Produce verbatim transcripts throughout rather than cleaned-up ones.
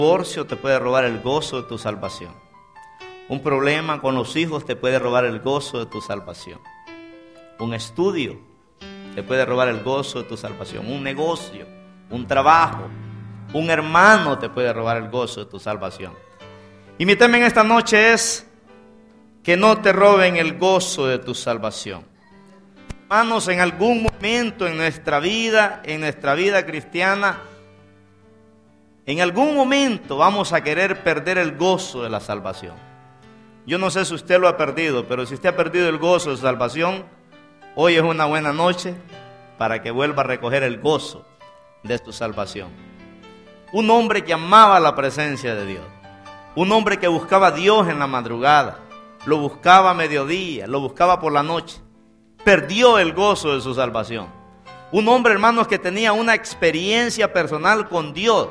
divorcio te puede robar el gozo de tu salvación. Un problema con los hijos te puede robar el gozo de tu salvación. Un estudio te puede robar el gozo de tu salvación. Un negocio, un trabajo, un hermano te puede robar el gozo de tu salvación. Y mi tema en esta noche es que no te roben el gozo de tu salvación. Hermanos, en algún momento en nuestra vida, en nuestra vida cristiana, en algún momento vamos a querer perder el gozo de la salvación. Yo no sé si usted lo ha perdido, pero si usted ha perdido el gozo de su salvación, hoy es una buena noche para que vuelva a recoger el gozo de su salvación. Un hombre que amaba la presencia de Dios, un hombre que buscaba a Dios en la madrugada, lo buscaba a mediodía, lo buscaba por la noche, perdió el gozo de su salvación. Un hombre, hermanos, que tenía una experiencia personal con Dios,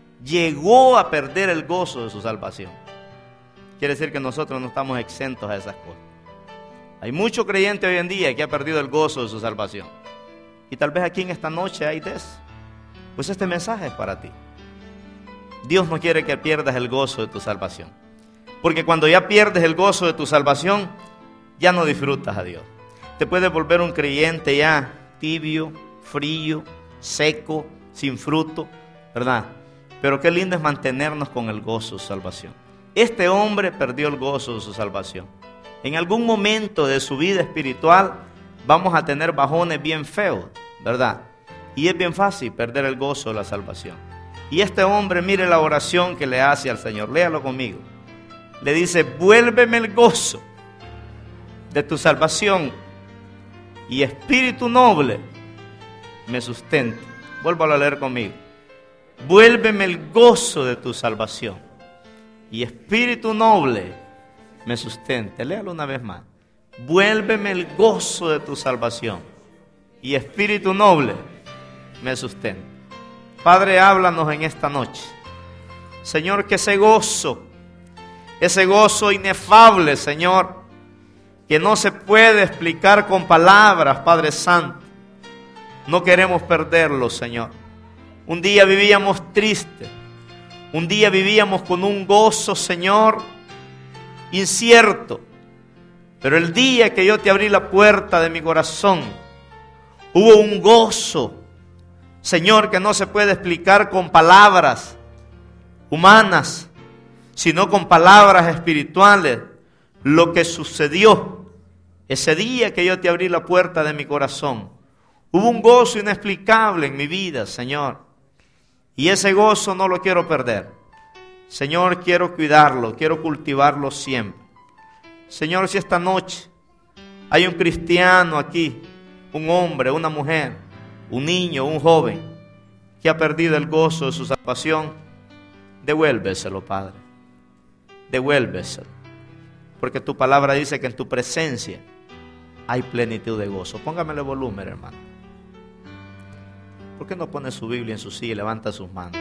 llegó a perder el gozo de su salvación. Quiere decir que nosotros no estamos exentos a esas cosas. Hay mucho creyente hoy en día que ha perdido el gozo de su salvación. Y tal vez aquí en esta noche hay de eso. Pues este mensaje es para ti. Dios no quiere que pierdas el gozo de tu salvación. Porque cuando ya pierdes el gozo de tu salvación, ya no disfrutas a Dios. Te puedes volver un creyente ya tibio, frío, seco, sin fruto, ¿verdad? Pero qué lindo es mantenernos con el gozo de su salvación. Este hombre perdió el gozo de su salvación. En algún momento de su vida espiritual vamos a tener bajones bien feos, ¿verdad? Y es bien fácil perder el gozo de la salvación. Y este hombre, mire la oración que le hace al Señor. Léalo conmigo. Le dice: vuélveme el gozo de tu salvación y espíritu noble me sustente. Vuélvalo a leer conmigo. Vuélveme el gozo de tu salvación y espíritu noble me sustente. Léalo una vez más. Vuélveme el gozo de tu salvación y espíritu noble me sustente. Padre, háblanos en esta noche. Señor, que ese gozo, ese gozo inefable, Señor, que no se puede explicar con palabras, Padre Santo, no queremos perderlo, Señor. Un día vivíamos tristes, un día vivíamos con un gozo, Señor, incierto. Pero el día que yo te abrí la puerta de mi corazón, hubo un gozo, Señor, que no se puede explicar con palabras humanas, sino con palabras espirituales. Lo que sucedió ese día que yo te abrí la puerta de mi corazón, hubo un gozo inexplicable en mi vida, Señor. Y ese gozo no lo quiero perder. Señor, quiero cuidarlo, quiero cultivarlo siempre. Señor, si esta noche hay un cristiano aquí, un hombre, una mujer, un niño, un joven, que ha perdido el gozo de su salvación, devuélveselo, Padre. Devuélveselo. Porque tu palabra dice que en tu presencia hay plenitud de gozo. Póngamele volumen, hermano. ¿Por qué no pone su Biblia en su silla y levanta sus manos?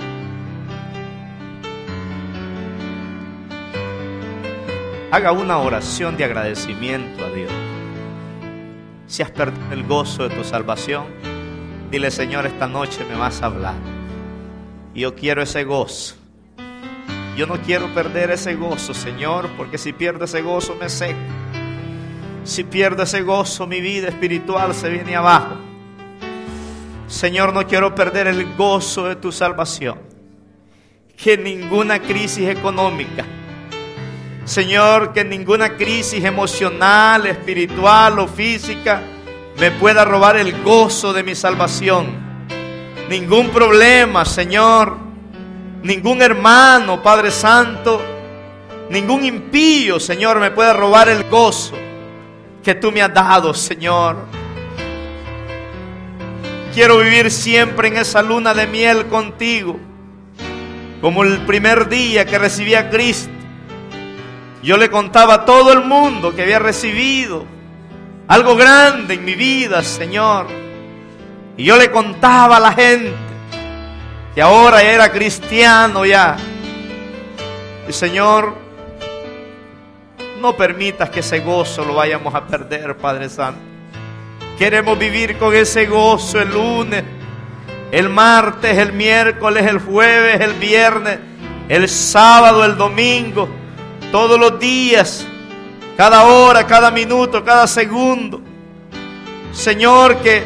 Haga una oración de agradecimiento a Dios. Si has perdido el gozo de tu salvación, dile: Señor, esta noche me vas a hablar. Y yo quiero ese gozo. Yo no quiero perder ese gozo, Señor, porque si pierdo ese gozo me seco. Si pierdo ese gozo, mi vida espiritual se viene abajo. Señor, no quiero perder el gozo de tu salvación. Que ninguna crisis económica, Señor, que ninguna crisis emocional, espiritual o física me pueda robar el gozo de mi salvación. Ningún problema, Señor, ningún hermano, Padre Santo, ningún impío, Señor, me pueda robar el gozo que tú me has dado, Señor. Quiero vivir siempre en esa luna de miel contigo, como el primer día que recibí a Cristo. Yo le contaba a todo el mundo que había recibido algo grande en mi vida, Señor. Y yo le contaba a la gente que ahora era cristiano ya. Y Señor, no permitas que ese gozo lo vayamos a perder, Padre Santo. Queremos vivir con ese gozo el lunes, el martes, el miércoles, el jueves, el viernes el sábado, el domingo, todos los días, cada hora, cada minuto, cada segundo. Señor, que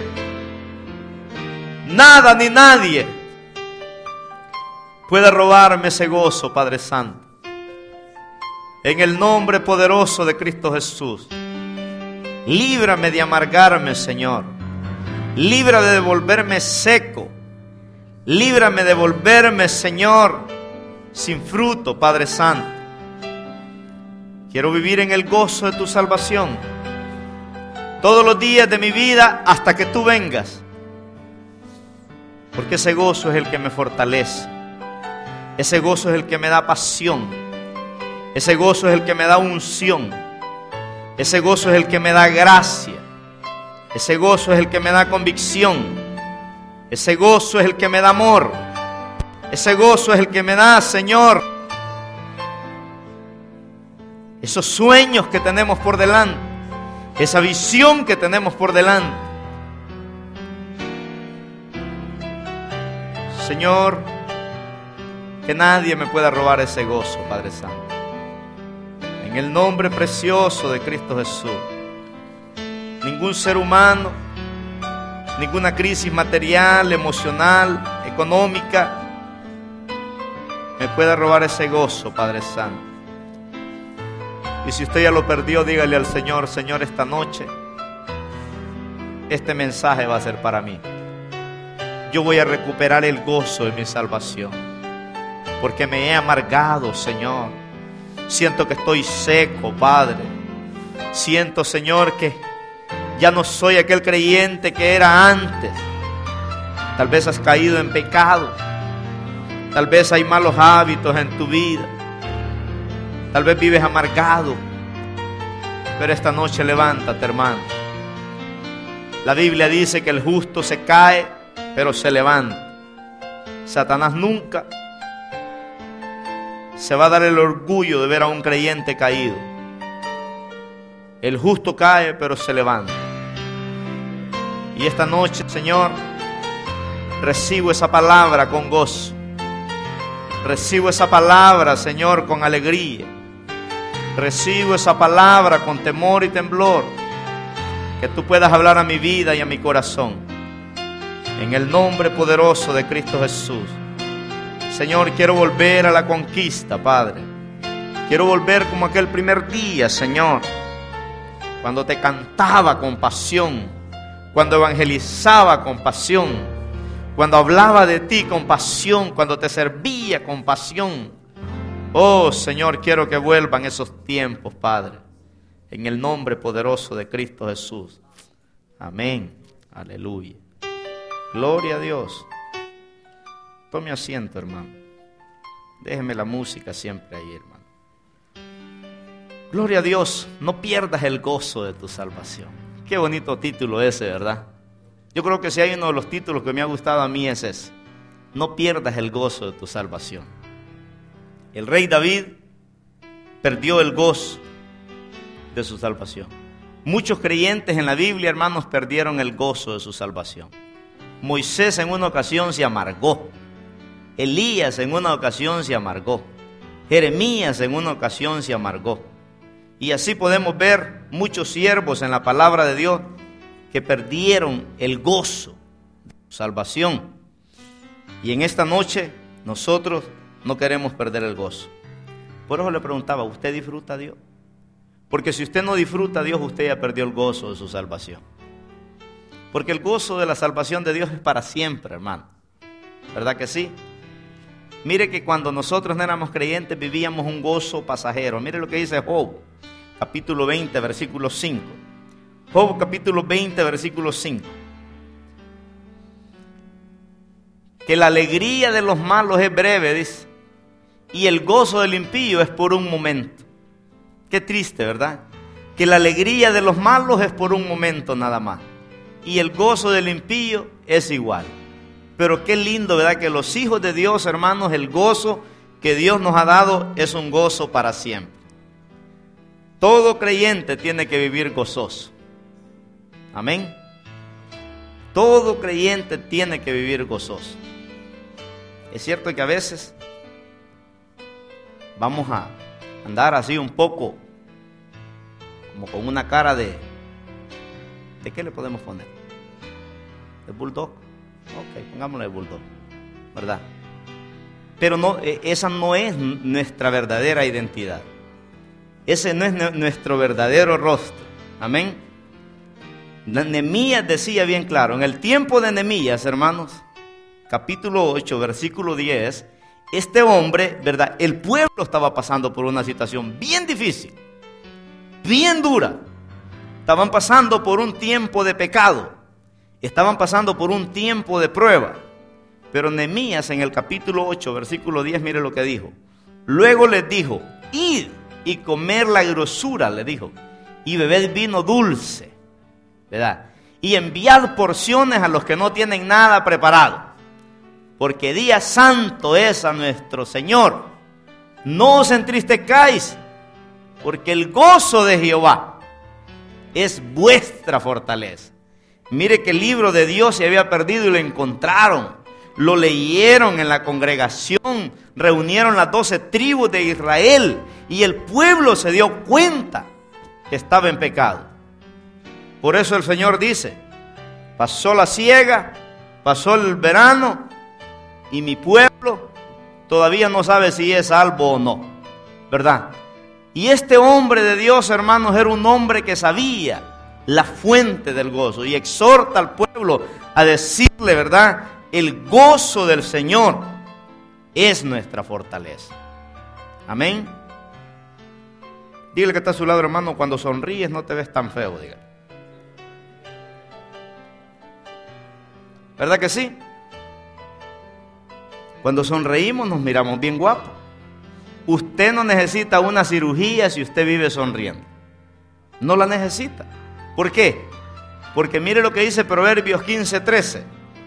nada ni nadie pueda robarme ese gozo, Padre Santo. En el nombre poderoso de Cristo Jesús, líbrame de amargarme, Señor. Líbrame de volverme seco. Líbrame de volverme, Señor, sin fruto, Padre Santo. Quiero vivir en el gozo de tu salvación todos los días de mi vida hasta que tú vengas, porque ese gozo es el que me fortalece. Ese gozo es el que me da pasión. Ese gozo es el que me da unción. Ese gozo es el que me da gracia. Ese gozo es el que me da convicción. Ese gozo es el que me da amor. Ese gozo es el que me da, Señor, esos sueños que tenemos por delante, esa visión que tenemos por delante. Señor, que nadie me pueda robar ese gozo, Padre Santo. En el nombre precioso de Cristo Jesús. Ningún ser humano, ninguna crisis material, emocional, económica, me pueda robar ese gozo, Padre Santo. Y si usted ya lo perdió, dígale al Señor: Señor, esta noche este mensaje va a ser para mí. Yo voy a recuperar el gozo de mi salvación, porque me he amargado, Señor. Siento que estoy seco, Padre. Siento, Señor, que ya no soy aquel creyente que era antes. Tal vez has caído en pecado. Tal vez hay malos hábitos en tu vida. Tal vez vives amargado. Pero esta noche levántate, hermano. La Biblia dice que el justo se cae, pero se levanta. Satanás nunca se va a dar el orgullo de ver a un creyente caído. El justo cae, pero se levanta. Y esta noche, Señor, recibo esa palabra con gozo. Recibo esa palabra, Señor, con alegría. Recibo esa palabra con temor y temblor. Que tú puedas hablar a mi vida y a mi corazón. En el nombre poderoso de Cristo Jesús. Señor, quiero volver a la conquista, Padre. Quiero volver como aquel primer día, Señor, cuando te cantaba con pasión, cuando evangelizaba con pasión, cuando hablaba de ti con pasión, cuando te servía con pasión. Oh, Señor, quiero que vuelvan esos tiempos, Padre, en el nombre poderoso de Cristo Jesús. Amén. Aleluya. Gloria a Dios. Tome asiento, hermano. Déjeme la música siempre ahí, hermano. Gloria a Dios. No pierdas el gozo de tu salvación. Qué bonito título ese, ¿verdad? Yo creo que si hay uno de los títulos que me ha gustado a mí es ese. No pierdas el gozo de tu salvación. El rey David perdió el gozo de su salvación. Muchos creyentes en la Biblia, hermanos, perdieron el gozo de su salvación. Moisés en una ocasión se amargó. Elías en una ocasión se amargó. Jeremías en una ocasión se amargó. Y así podemos ver muchos siervos en la palabra de Dios que perdieron el gozo de su salvación. Y en esta noche nosotros no queremos perder el gozo. Por eso le preguntaba, ¿usted disfruta a Dios? Porque si usted no disfruta a Dios, usted ya perdió el gozo de su salvación. Porque el gozo de la salvación de Dios es para siempre, hermano. ¿Verdad que sí? Mire que cuando nosotros no éramos creyentes vivíamos un gozo pasajero. Mire lo que dice Job, capítulo veinte, versículo cinco. Job, capítulo veinte, versículo cinco. Que la alegría de los malos es breve, dice, y el gozo del impío es por un momento. Qué triste, ¿verdad? Que la alegría de los malos es por un momento nada más. Y el gozo del impío es igual. Pero qué lindo, ¿verdad? Que los hijos de Dios, hermanos, el gozo que Dios nos ha dado es un gozo para siempre. Todo creyente tiene que vivir gozoso. Amén. Todo creyente tiene que vivir gozoso. Es cierto que a veces vamos a andar así un poco, como con una cara de, ¿de qué le podemos poner? ¿De bulldog? Ok, pongámosle de bulldog, ¿verdad? Pero no, esa no es nuestra verdadera identidad. Ese no es nuestro verdadero rostro. Amén. Nehemías decía bien claro, en el tiempo de Nehemías, hermanos, capítulo ocho, versículo diez, este hombre, ¿verdad? El pueblo estaba pasando por una situación bien difícil, bien dura. Estaban pasando por un tiempo de pecado, estaban pasando por un tiempo de prueba. Pero Nehemías en el capítulo ocho, versículo diez, mire lo que dijo. Luego les dijo, id y comer la grosura, le dijo, y bebed vino dulce, ¿verdad? Y enviad porciones a los que no tienen nada preparado, porque día santo es a nuestro Señor. No os entristezcáis, porque el gozo de Jehová es vuestra fortaleza. Mire que el libro de Dios se había perdido y lo encontraron. Lo leyeron en la congregación, reunieron las doce tribus de Israel y el pueblo se dio cuenta que estaba en pecado. Por eso el Señor dice, pasó la siega, pasó el verano y mi pueblo todavía no sabe si es salvo o no, ¿verdad? Y este hombre de Dios, hermanos, era un hombre que sabía la fuente del gozo y exhorta al pueblo a decirle, ¿verdad? El gozo del Señor es nuestra fortaleza. Amén. Dígale que está a su lado, hermano, cuando sonríes no te ves tan feo, dígale. ¿Verdad que sí? Cuando sonreímos nos miramos bien guapos. Usted no necesita una cirugía si usted vive sonriendo. No la necesita. ¿Por qué? Porque mire lo que dice Proverbios quince, trece.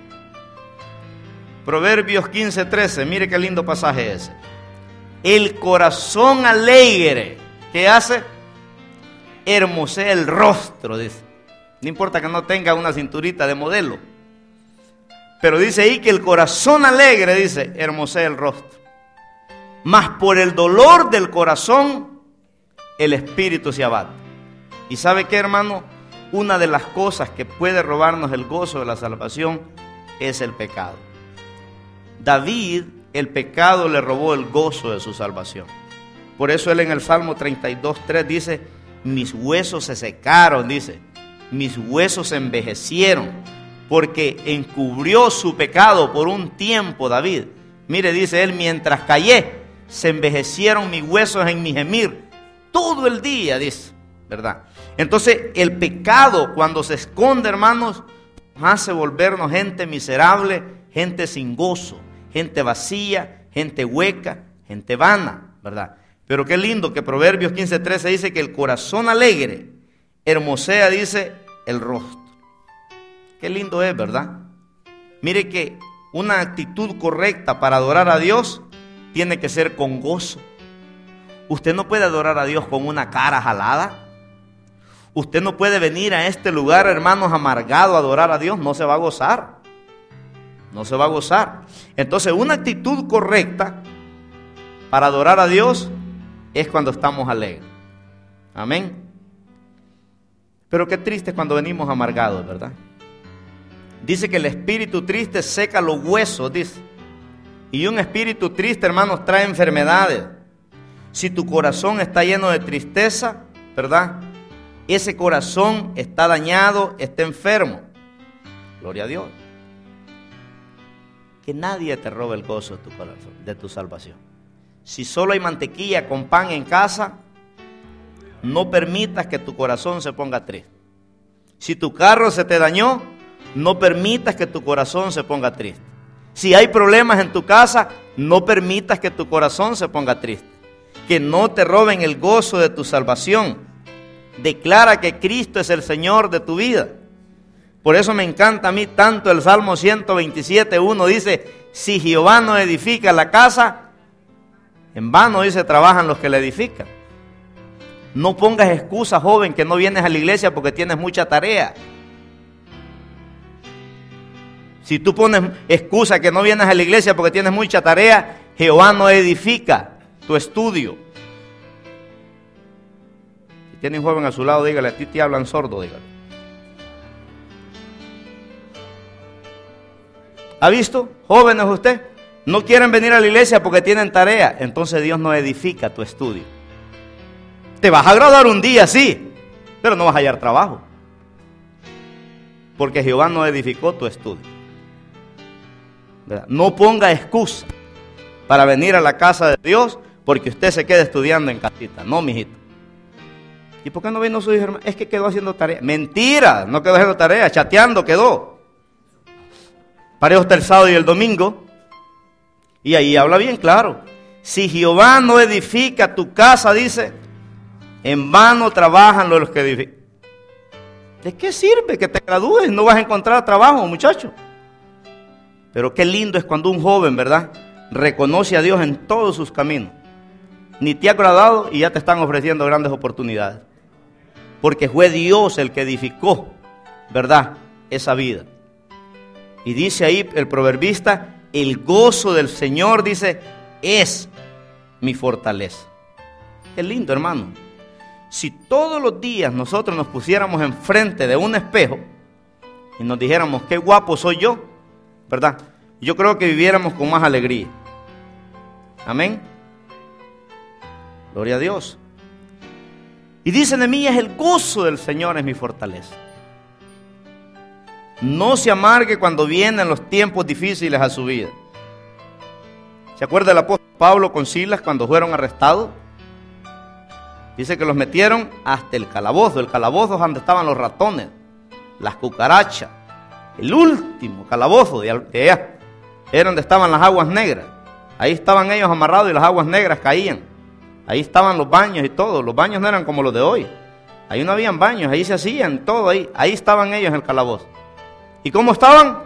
Proverbios quince, trece, mire qué lindo pasaje ese. El corazón alegre, ¿qué hace? Hermosea el rostro, dice. No importa que no tenga una cinturita de modelo. Pero dice ahí que el corazón alegre, dice, hermosea el rostro. Mas por el dolor del corazón, el espíritu se abate. ¿Y sabe qué, hermano? Una de las cosas que puede robarnos el gozo de la salvación es el pecado. David, el pecado le robó el gozo de su salvación. Por eso él en el Salmo treinta y dos, tres dice, mis huesos se secaron, dice, mis huesos se envejecieron, porque encubrió su pecado por un tiempo David. Mire, dice él, mientras callé, se envejecieron mis huesos en mi gemir. Todo el día, dice, ¿verdad? Entonces, el pecado cuando se esconde, hermanos, nos hace volvernos gente miserable, gente sin gozo, gente vacía, gente hueca, gente vana, ¿verdad? Pero qué lindo que Proverbios quince, trece dice que el corazón alegre hermosea, dice, el rostro. Qué lindo es, ¿verdad? Mire que una actitud correcta para adorar a Dios tiene que ser con gozo. Usted no puede adorar a Dios con una cara jalada. Usted no puede venir a este lugar, hermanos, amargado a adorar a Dios. No se va a gozar. No se va a gozar. Entonces, una actitud correcta para adorar a Dios es cuando estamos alegres. Amén. Pero qué triste cuando venimos amargados, ¿verdad? Dice que el espíritu triste seca los huesos, dice. Y un espíritu triste, hermanos, trae enfermedades. Si tu corazón está lleno de tristeza, ¿verdad? Ese corazón está dañado, está enfermo. Gloria a Dios. Que nadie te robe el gozo de tu corazón, de tu salvación. Si solo hay mantequilla con pan en casa, no permitas que tu corazón se ponga triste. Si tu carro se te dañó, no permitas que tu corazón se ponga triste. Si hay problemas en tu casa, no permitas que tu corazón se ponga triste. Que no te roben el gozo de tu salvación. Declara que Cristo es el Señor de tu vida. Por eso me encanta a mí tanto el Salmo ciento veintisiete, uno dice, si Jehová no edifica la casa, en vano, dice, trabajan los que la edifican. No pongas excusa, joven, que no vienes a la iglesia porque tienes mucha tarea. Si tú pones excusa que no vienes a la iglesia porque tienes mucha tarea, Jehová no edifica. tu estudio. Si tiene un joven a su lado, dígale, a ti te hablan sordo, dígale. ¿Ha visto? Jóvenes usted, no quieren venir a la iglesia porque tienen tarea. Entonces Dios no edifica tu estudio. Te vas a graduar un día, sí, pero no vas a hallar trabajo. Porque Jehová no edificó tu estudio. ¿Verdad? No ponga excusa para venir a la casa de Dios porque usted se quede estudiando en casita. No, mijito. ¿Y por qué no vino su hijo, hermano? Es que quedó haciendo tarea. Mentira, no quedó haciendo tarea, chateando quedó. Parejo hasta el sábado y el domingo. Y ahí habla bien claro. Si Jehová no edifica tu casa, dice, en vano trabajan los que edifican. ¿De qué sirve que te gradúes? No vas a encontrar trabajo, muchacho. Pero qué lindo es cuando un joven, ¿verdad?, reconoce a Dios en todos sus caminos. Ni te ha graduado y ya te están ofreciendo grandes oportunidades. Porque fue Dios el que edificó, ¿verdad?, esa vida. Y dice ahí el proverbista, el gozo del Señor, dice, es mi fortaleza. Qué lindo, hermano. Si todos los días nosotros nos pusiéramos enfrente de un espejo y nos dijéramos, qué guapo soy yo, ¿verdad?, yo creo que viviéramos con más alegría. Amén. Gloria a Dios. Y dice Nehemías, el gozo del Señor es mi fortaleza. No se amargue cuando vienen los tiempos difíciles a su vida. ¿Se acuerda el apóstol Pablo con Silas cuando fueron arrestados? Dice que los metieron hasta el calabozo. El calabozo es donde estaban los ratones, las cucarachas. El último calabozo de allá era donde estaban las aguas negras. Ahí estaban ellos amarrados y las aguas negras caían. Ahí estaban los baños y todo. Los baños no eran como los de hoy. Ahí no habían baños, ahí se hacían todo ahí. Ahí estaban ellos en el calabozo. ¿Y cómo estaban?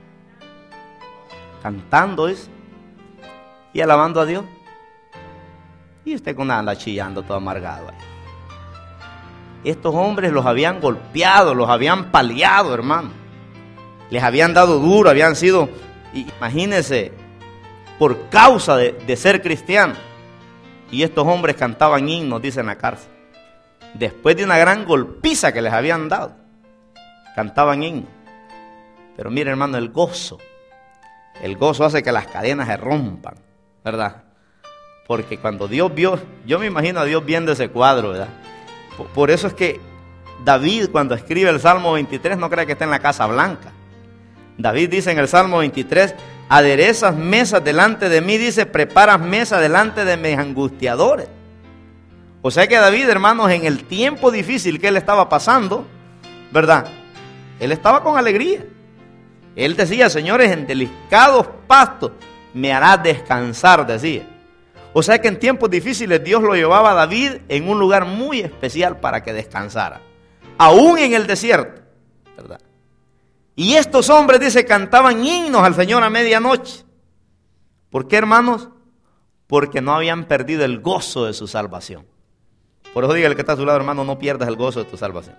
Cantando eso y alabando a Dios. Y usted con nada anda chillando todo amargado ahí. Estos hombres los habían golpeado, los habían paliado, hermano. Les habían dado duro, habían sido, imagínense, por causa de, de ser cristianos. Y estos hombres cantaban himnos, dice en la cárcel. Después de una gran golpiza que les habían dado, cantaban himnos. Pero mire, hermano, el gozo, el gozo hace que las cadenas se rompan, ¿verdad? Porque cuando Dios vio, yo me imagino a Dios viendo ese cuadro, ¿verdad? Por, por eso es que David, cuando escribe el Salmo veintitrés, no cree que está en la Casa Blanca. David dice en el Salmo veintitrés, aderezas mesas delante de mí, dice, preparas mesas delante de mis angustiadores. O sea que David, hermanos, en el tiempo difícil que él estaba pasando, ¿verdad?, él estaba con alegría. Él decía, señores, en delicados pastos me harás descansar, decía. O sea que en tiempos difíciles Dios lo llevaba a David en un lugar muy especial para que descansara. Aún en el desierto, ¿verdad? Y estos hombres, dice, cantaban himnos al Señor a medianoche. ¿Por qué, hermanos? Porque no habían perdido el gozo de su salvación. Por eso dígale que está a su lado, hermano, no pierdas el gozo de tu salvación.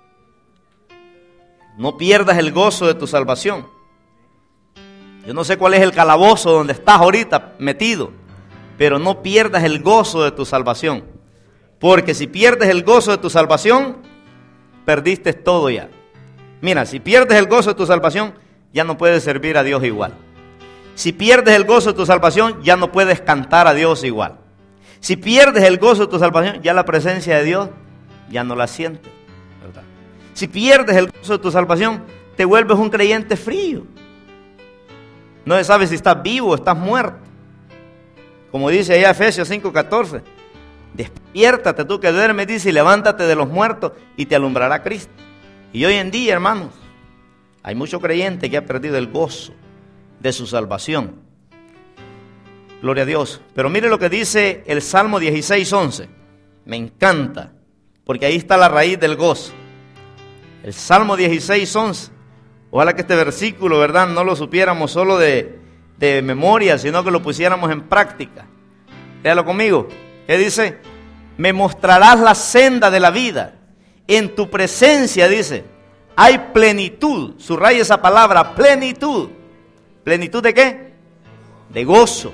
No pierdas el gozo de tu salvación. Yo no sé cuál es el calabozo donde estás ahorita metido, pero no pierdas el gozo de tu salvación. Porque si pierdes el gozo de tu salvación, perdiste todo ya. Mira, si pierdes el gozo de tu salvación, ya no puedes servir a Dios igual. Si pierdes el gozo de tu salvación, ya no puedes cantar a Dios igual. Si pierdes el gozo de tu salvación, ya la presencia de Dios ya no la sientes, ¿verdad? Si pierdes el gozo de tu salvación, te vuelves un creyente frío. No se sabe si estás vivo o estás muerto. Como dice allá Efesios cinco catorce, despiértate tú que duermes, dice, y levántate de los muertos y te alumbrará Cristo. Y hoy en día, hermanos, hay mucho creyente que ha perdido el gozo de su salvación. Gloria a Dios. Pero mire lo que dice el Salmo dieciséis once. Me encanta, porque ahí está la raíz del gozo. El Salmo dieciséis once. Ojalá que este versículo, ¿verdad?, no lo supiéramos solo de, de memoria, sino que lo pusiéramos en práctica. Léalo conmigo. ¿Qué dice? Me mostrarás la senda de la vida. En tu presencia, dice, hay plenitud. Subraya esa palabra, plenitud. ¿Plenitud de qué? De gozo.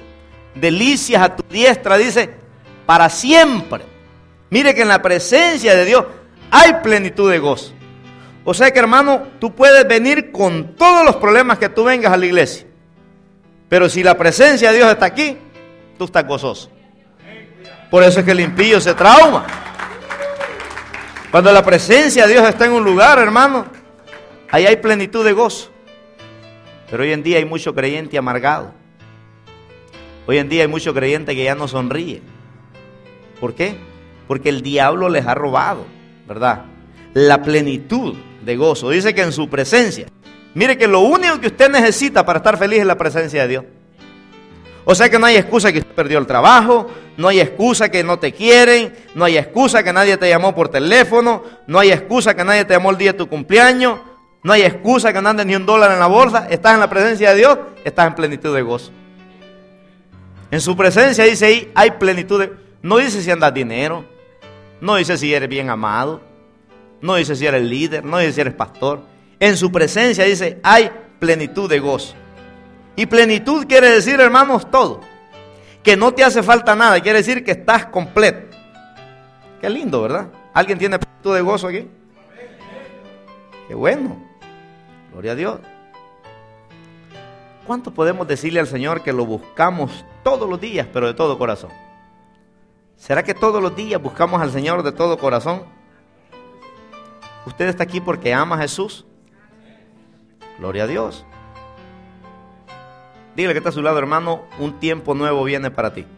delicias a tu diestra, dice, para siempre. Mire que en la presencia de Dios hay plenitud de gozo. O sea que, hermano, tú puedes venir con todos los problemas que tú vengas a la iglesia, pero si la presencia de Dios está aquí, tú estás gozoso. Por eso es que el impío se trauma. Cuando la presencia de Dios está en un lugar, hermano, ahí hay plenitud de gozo. Pero hoy en día hay mucho creyente amargado. Hoy en día hay mucho creyente que ya no sonríe. ¿Por qué? Porque el diablo les ha robado, ¿verdad? La plenitud de gozo. Dice que en su presencia. Mire que lo único que usted necesita para estar feliz es la presencia de Dios. O sea que no hay excusa que usted perdió el trabajo, no hay excusa que no te quieren, no hay excusa que nadie te llamó por teléfono, no hay excusa que nadie te llamó el día de tu cumpleaños, no hay excusa que no andes ni un dólar en la bolsa. Estás en la presencia de Dios, estás en plenitud de gozo. En su presencia dice ahí, hay plenitud de... No dice si andas dinero, no dice si eres bien amado, no dice si eres líder, no dice si eres pastor. En su presencia dice, hay plenitud de gozo. Y plenitud quiere decir, hermanos, todo. Que no te hace falta nada, quiere decir que estás completo. Qué lindo, ¿verdad? ¿Alguien tiene plenitud de gozo aquí? Qué bueno. Gloria a Dios. ¿Cuánto podemos decirle al Señor que lo buscamos todos los días, pero de todo corazón? ¿Será que todos los días buscamos al Señor de todo corazón? ¿Usted está aquí porque ama a Jesús? Gloria a Dios. Dígale que está a su lado, hermano, un tiempo nuevo viene para ti.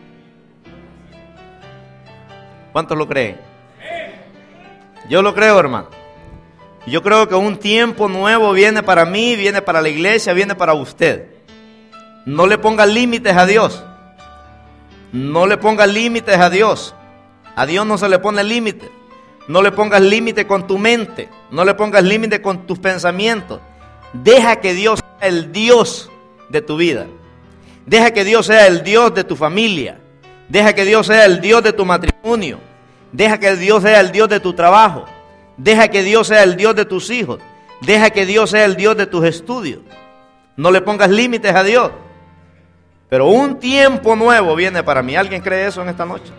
¿Cuántos lo creen? Yo lo creo, hermano. Yo creo que un tiempo nuevo viene para mí, viene para la iglesia, viene para usted. No le ponga límites a Dios. No le pongas límites a Dios. A Dios no se le pone límites. No le pongas límite con tu mente. No le pongas límite con tus pensamientos. Deja que Dios sea el Dios de tu vida. Deja que Dios sea el Dios de tu familia. Deja que Dios sea el Dios de tu matrimonio. Deja que Dios sea el Dios de tu trabajo. Deja que Dios sea el Dios de tus hijos. Deja que Dios sea el Dios de tus estudios. No le pongas límites a Dios. Pero un tiempo nuevo viene para mí. ¿Alguien cree eso en esta noche?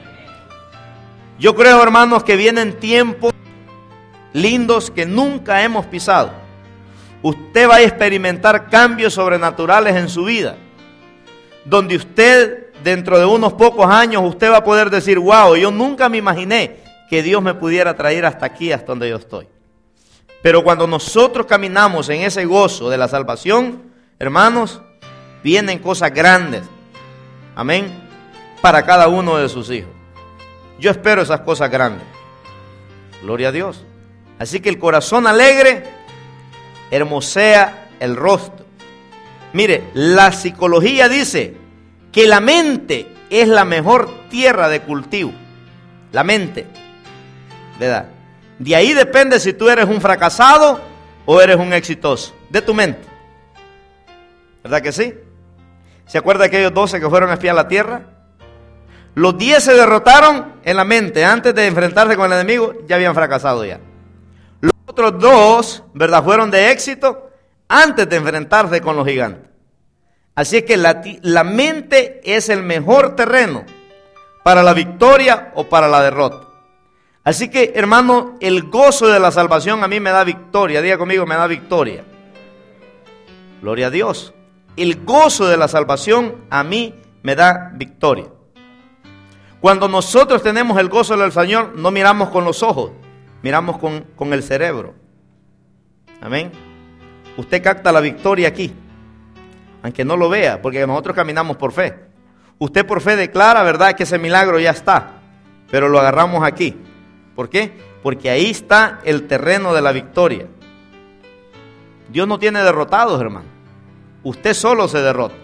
Yo creo, hermanos, que vienen tiempos lindos que nunca hemos pisado. Usted va a experimentar cambios sobrenaturales en su vida, donde usted, dentro de unos pocos años, usted va a poder decir, wow, yo nunca me imaginé que Dios me pudiera traer hasta aquí, hasta donde yo estoy. Pero cuando nosotros caminamos en ese gozo de la salvación, hermanos, vienen cosas grandes, amén, para cada uno de sus hijos. Yo espero esas cosas grandes. Gloria a Dios. Así que el corazón alegre hermosea el rostro. Mire, la psicología dice que la mente es la mejor tierra de cultivo. La mente, ¿verdad? De ahí depende si tú eres un fracasado o eres un exitoso. De tu mente. ¿Verdad que sí? ¿Se acuerda de aquellos doce que fueron a espiar la tierra? Los diez se derrotaron en la mente. Antes de enfrentarse con el enemigo, ya habían fracasado ya. Los otros dos, ¿verdad?, fueron de éxito antes de enfrentarse con los gigantes. Así es que la, la mente es el mejor terreno para la victoria o para la derrota. Así que, hermano, el gozo de la salvación a mí me da victoria. Diga conmigo, me da victoria. Gloria a Dios. El gozo de la salvación a mí me da victoria. Cuando nosotros tenemos el gozo del Señor, no miramos con los ojos, miramos con, con el cerebro. Amén. Usted capta la victoria aquí, aunque no lo vea, porque nosotros caminamos por fe. Usted por fe declara, ¿verdad?, que ese milagro ya está, pero lo agarramos aquí. ¿Por qué? Porque ahí está el terreno de la victoria. Dios no tiene derrotados, hermano. Usted solo se derrota.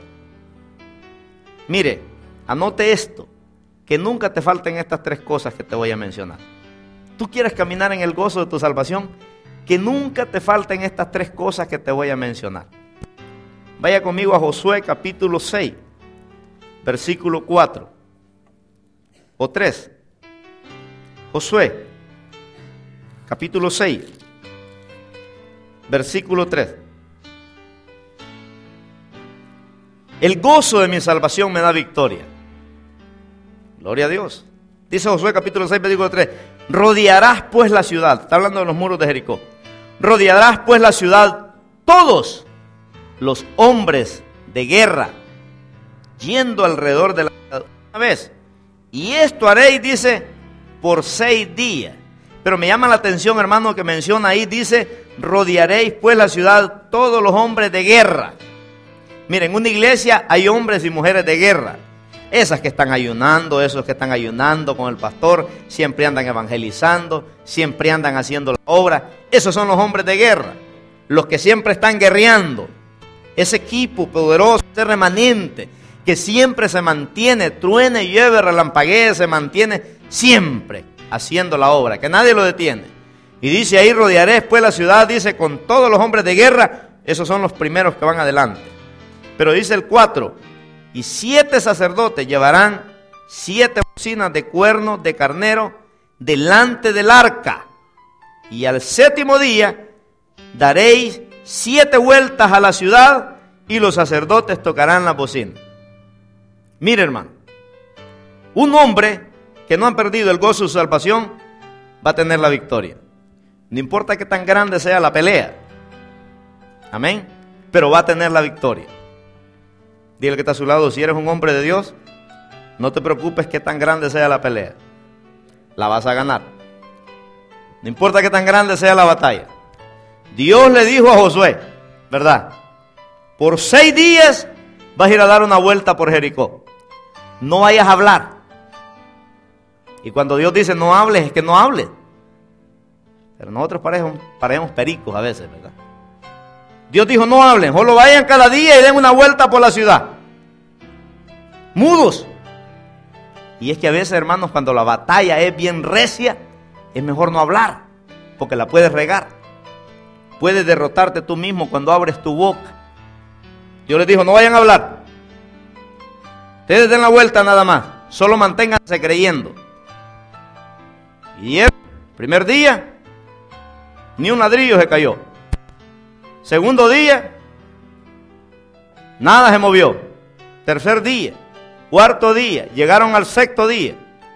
Mire, anote esto, que nunca te falten estas tres cosas que te voy a mencionar. Tú quieres caminar en el gozo de tu salvación, que nunca te falten estas tres cosas que te voy a mencionar. Vaya conmigo a Josué capítulo seis, versículo cuatro o tres. Josué capítulo seis, versículo tres. El gozo de mi salvación me da victoria. Gloria a Dios. Dice Josué capítulo seis, versículo tres. Rodearás pues la ciudad. Está hablando de los muros de Jericó. Rodearás pues la ciudad todos los hombres de guerra, yendo alrededor de la ciudad una vez. Y esto haréis, dice, por seis días. Pero me llama la atención, hermano, que menciona ahí, dice, rodearéis pues la ciudad todos los hombres de guerra. Miren, en una iglesia hay hombres y mujeres de guerra. Esas que están ayunando, esos que están ayunando con el pastor, siempre andan evangelizando, siempre andan haciendo la obra. Esos son los hombres de guerra, los que siempre están guerreando. Ese equipo poderoso, ese remanente que siempre se mantiene, truene, llueve, relampaguee, se mantiene siempre haciendo la obra, que nadie lo detiene. Y dice ahí, rodearé después la ciudad, dice, con todos los hombres de guerra. Esos son los primeros que van adelante. Pero dice el cuatro, y siete sacerdotes llevarán siete bocinas de cuernos de carnero delante del arca. Y al séptimo día daréis siete vueltas a la ciudad y los sacerdotes tocarán la bocina. Mire, hermano, un hombre que no ha perdido el gozo de su salvación va a tener la victoria. No importa qué tan grande sea la pelea. Amén. Pero va a tener la victoria. Dile que está a su lado, si eres un hombre de Dios, no te preocupes qué tan grande sea la pelea. La vas a ganar. No importa qué tan grande sea la batalla. Dios le dijo a Josué, ¿verdad? Por seis días vas a ir a dar una vuelta por Jericó. No vayas a hablar. Y cuando Dios dice no hables, es que no hables. Pero nosotros parecemos, parecemos pericos a veces, ¿verdad? Dios dijo no hablen, solo vayan cada día y den una vuelta por la ciudad. Mudos. Y es que a veces, hermanos, cuando la batalla es bien recia, es mejor no hablar, porque la puedes regar. Puedes derrotarte tú mismo cuando abres tu boca. Dios les dijo, no vayan a hablar. Ustedes den la vuelta nada más. Solo manténganse creyendo. Y el primer día, ni un ladrillo se cayó. Segundo día, nada se movió. Tercer día, cuarto día, llegaron al sexto día,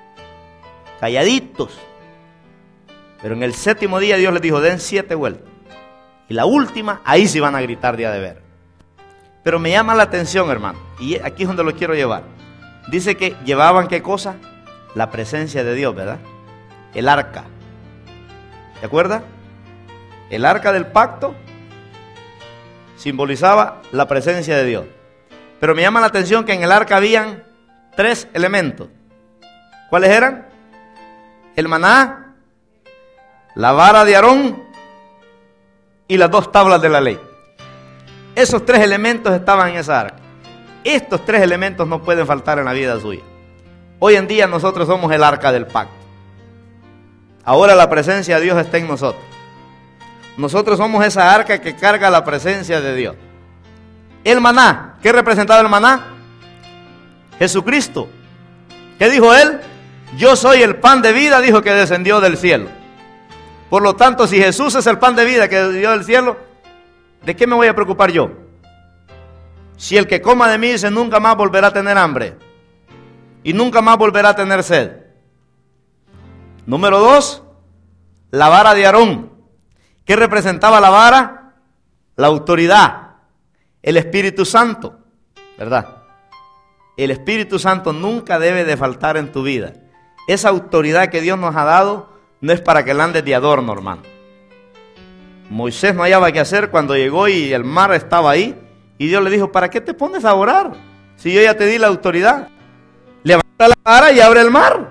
calladitos. Pero en el séptimo día Dios les dijo, den siete vueltas. Y la última, ahí sí van a gritar día de ver. Pero me llama la atención, hermano, y aquí es donde lo quiero llevar. Dice que llevaban, ¿qué cosa? La presencia de Dios, ¿verdad? El arca. ¿Te acuerdas? El arca del pacto simbolizaba la presencia de Dios. Pero me llama la atención que en el arca habían tres elementos. ¿Cuáles eran? El maná, la vara de Aarón y las dos tablas de la ley. Esos tres elementos estaban en esa arca. Estos tres elementos no pueden faltar en la vida suya. Hoy en día nosotros somos el arca del pacto. Ahora la presencia de Dios está en nosotros. Nosotros somos esa arca que carga la presencia de Dios. El maná, ¿qué representaba el maná? Jesucristo. ¿Qué dijo él? Yo soy el pan de vida, dijo, que descendió del cielo. Por lo tanto, si Jesús es el pan de vida que descendió del cielo, ¿de qué me voy a preocupar yo? Si el que coma de mí dice nunca más volverá a tener hambre y nunca más volverá a tener sed. Número dos, la vara de Aarón. ¿Qué representaba la vara? La autoridad, el Espíritu Santo, ¿verdad? El Espíritu Santo nunca debe de faltar en tu vida. Esa autoridad que Dios nos ha dado no es para que la andes de adorno, hermano. Moisés no hallaba qué hacer cuando llegó y el mar estaba ahí. Y Dios le dijo, ¿para qué te pones a orar? Si yo ya te di la autoridad. Levanta la vara y abre el mar.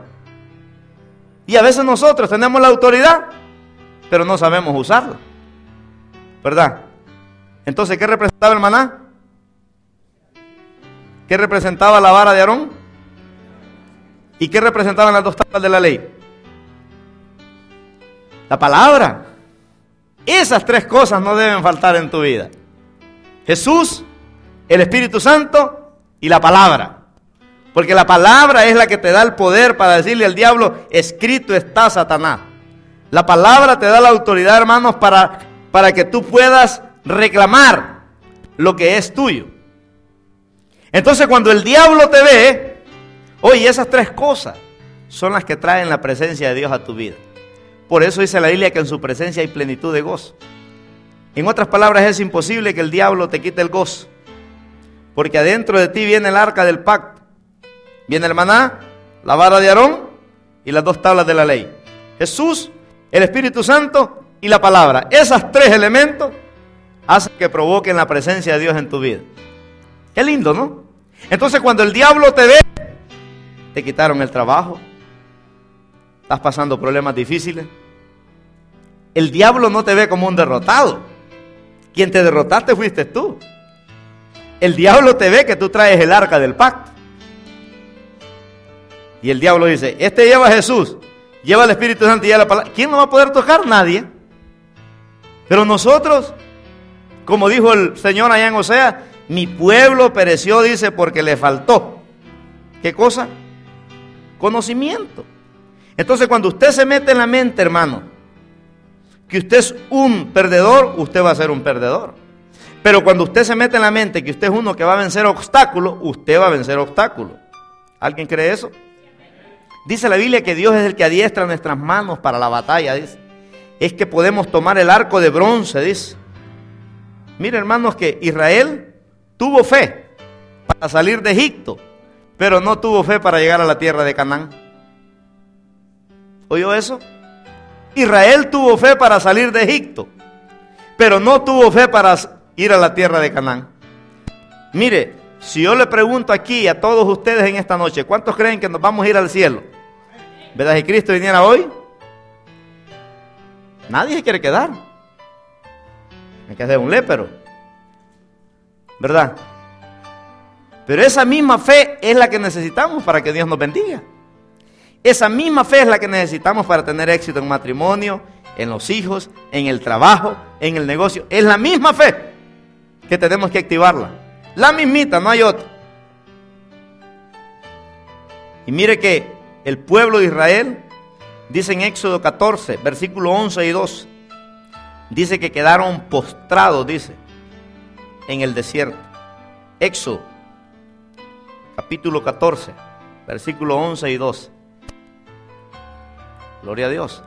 Y a veces nosotros tenemos la autoridad, pero no sabemos usarla, ¿verdad? Entonces, ¿qué representaba el maná? ¿Qué representaba la vara de Aarón? ¿Y qué representaban las dos tablas de la ley? La palabra. Esas tres cosas no deben faltar en tu vida. Jesús, el Espíritu Santo y la palabra. Porque la palabra es la que te da el poder para decirle al diablo, escrito está, Satanás. La palabra te da la autoridad, hermanos, para, para que tú puedas reclamar lo que es tuyo. Entonces cuando el diablo te ve, oye, esas tres cosas son las que traen la presencia de Dios a tu vida. Por eso dice la Biblia que en su presencia hay plenitud de gozo. En otras palabras, es imposible que el diablo te quite el gozo, porque adentro de ti viene el arca del pacto, viene el maná, la vara de Aarón y las dos tablas de la ley. Jesús, el Espíritu Santo y la palabra. Esos tres elementos hacen que provoquen la presencia de Dios en tu vida. Qué lindo, ¿no? Entonces cuando el diablo te ve, te quitaron el trabajo, estás pasando problemas difíciles. El diablo no te ve como un derrotado. Quien te derrotaste fuiste tú. El diablo te ve que tú traes el arca del pacto. Y el diablo dice, este lleva a Jesús, lleva al Espíritu Santo y lleva la palabra. ¿Quién no va a poder tocar? Nadie. Pero nosotros, como dijo el Señor allá en Osea, mi pueblo pereció, dice, porque le faltó. ¿Qué cosa? Conocimiento. Entonces cuando usted se mete en la mente, hermano, que usted es un perdedor, usted va a ser un perdedor. Pero cuando usted se mete en la mente que usted es uno que va a vencer obstáculos, usted va a vencer obstáculos. ¿Alguien cree eso? Dice la Biblia que Dios es el que adiestra nuestras manos para la batalla, dice. Es que podemos tomar el arco de bronce, dice. Mire, hermanos, que Israel tuvo fe para salir de Egipto, pero no tuvo fe para llegar a la tierra de Canaán. ¿Oyó eso? Israel tuvo fe para salir de Egipto, pero no tuvo fe para ir a la tierra de Canaán. Mire, si yo le pregunto aquí a todos ustedes en esta noche, ¿cuántos creen que nos vamos a ir al cielo? ¿Verdad? Si Cristo viniera hoy, nadie se quiere quedar. Hay que hacer un lépero, ¿verdad? Pero esa misma fe es la que necesitamos para que Dios nos bendiga. Esa misma fe es la que necesitamos para tener éxito en matrimonio, en los hijos, en el trabajo, en el negocio. Es la misma fe que tenemos que activarla. La mismita, no hay otra. Y mire que el pueblo de Israel, dice en Éxodo catorce, versículo once y doce, dice que quedaron postrados, dice, en el desierto. Éxodo, capítulo catorce, versículo once y doce. Gloria a Dios.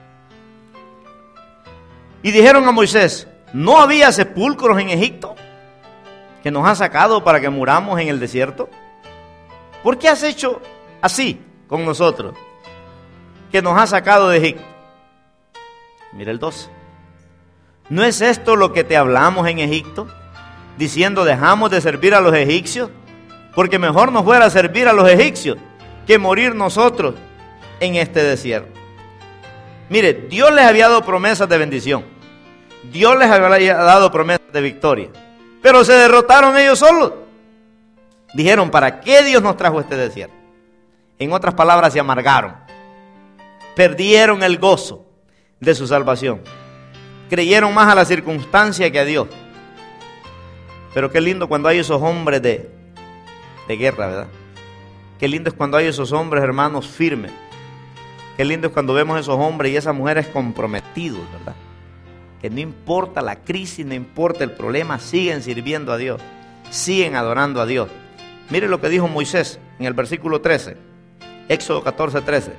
Y dijeron a Moisés, ¿no había sepulcros en Egipto que nos has sacado para que muramos en el desierto? ¿Por qué has hecho así con nosotros, que nos has sacado de Egipto? Mira el doce. ¿No es esto lo que te hablamos en Egipto, diciendo dejamos de servir a los egipcios? Porque mejor nos fuera servir a los egipcios que morir nosotros en este desierto. Mire, Dios les había dado promesas de bendición. Dios les había dado promesas de victoria. Pero se derrotaron ellos solos. Dijeron, ¿para qué Dios nos trajo a este desierto? En otras palabras, se amargaron. Perdieron el gozo de su salvación. Creyeron más a la circunstancia que a Dios. Pero qué lindo cuando hay esos hombres de, de guerra, ¿verdad? Qué lindo es cuando hay esos hombres, hermanos, firmes. Qué lindo es cuando vemos esos hombres y esas mujeres comprometidos, ¿verdad? Que no importa la crisis, no importa el problema, siguen sirviendo a Dios, siguen adorando a Dios. Mire lo que dijo Moisés en el versículo trece, Éxodo catorce, trece.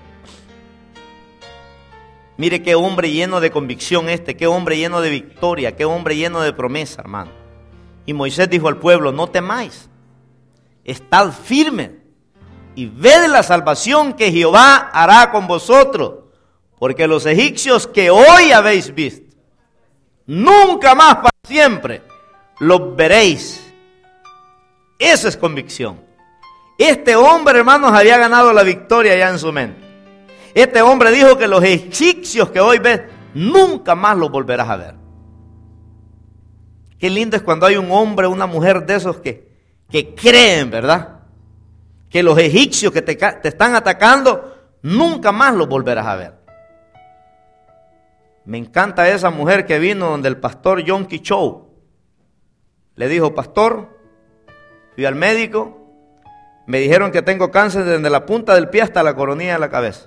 Mire qué hombre lleno de convicción este, qué hombre lleno de victoria, qué hombre lleno de promesa, hermano. Y Moisés dijo al pueblo, no temáis, estad firmes y ved la salvación que Jehová hará con vosotros, porque los egipcios que hoy habéis visto, nunca más para siempre los veréis. Esa es convicción. Este hombre, hermanos, había ganado la victoria ya en su mente. Este hombre dijo que los egipcios que hoy ves, nunca más los volverás a ver. Qué lindo es cuando hay un hombre o una mujer de esos que, que creen, ¿verdad? Que los egipcios que te, te están atacando, nunca más los volverás a ver. Me encanta esa mujer que vino donde el pastor Yonki Cho. Le dijo, pastor, fui al médico, me dijeron que tengo cáncer desde la punta del pie hasta la coronilla de la cabeza.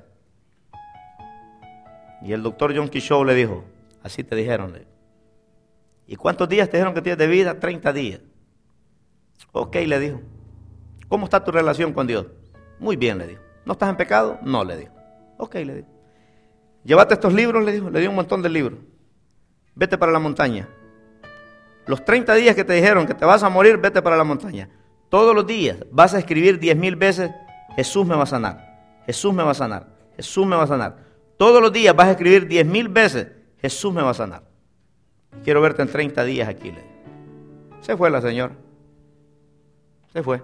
Y el doctor Yonki Cho le dijo, así te dijeron. ¿Y cuántos días te dijeron que tienes de vida? treinta días. Ok, le dijo. ¿Cómo está tu relación con Dios? Muy bien, le dijo. ¿No estás en pecado? No, le dijo. Ok, le dijo. Llévate estos libros, le dijo. Le dio un montón de libros. Vete para la montaña. Los treinta días que te dijeron que te vas a morir, vete para la montaña. Todos los días vas a escribir diez mil veces, Jesús me va a sanar, Jesús me va a sanar, Jesús me va a sanar. Todos los días vas a escribir diez mil veces, Jesús me va a sanar. Quiero verte en treinta días aquí, le dijo. Se fue la señora. Se fue.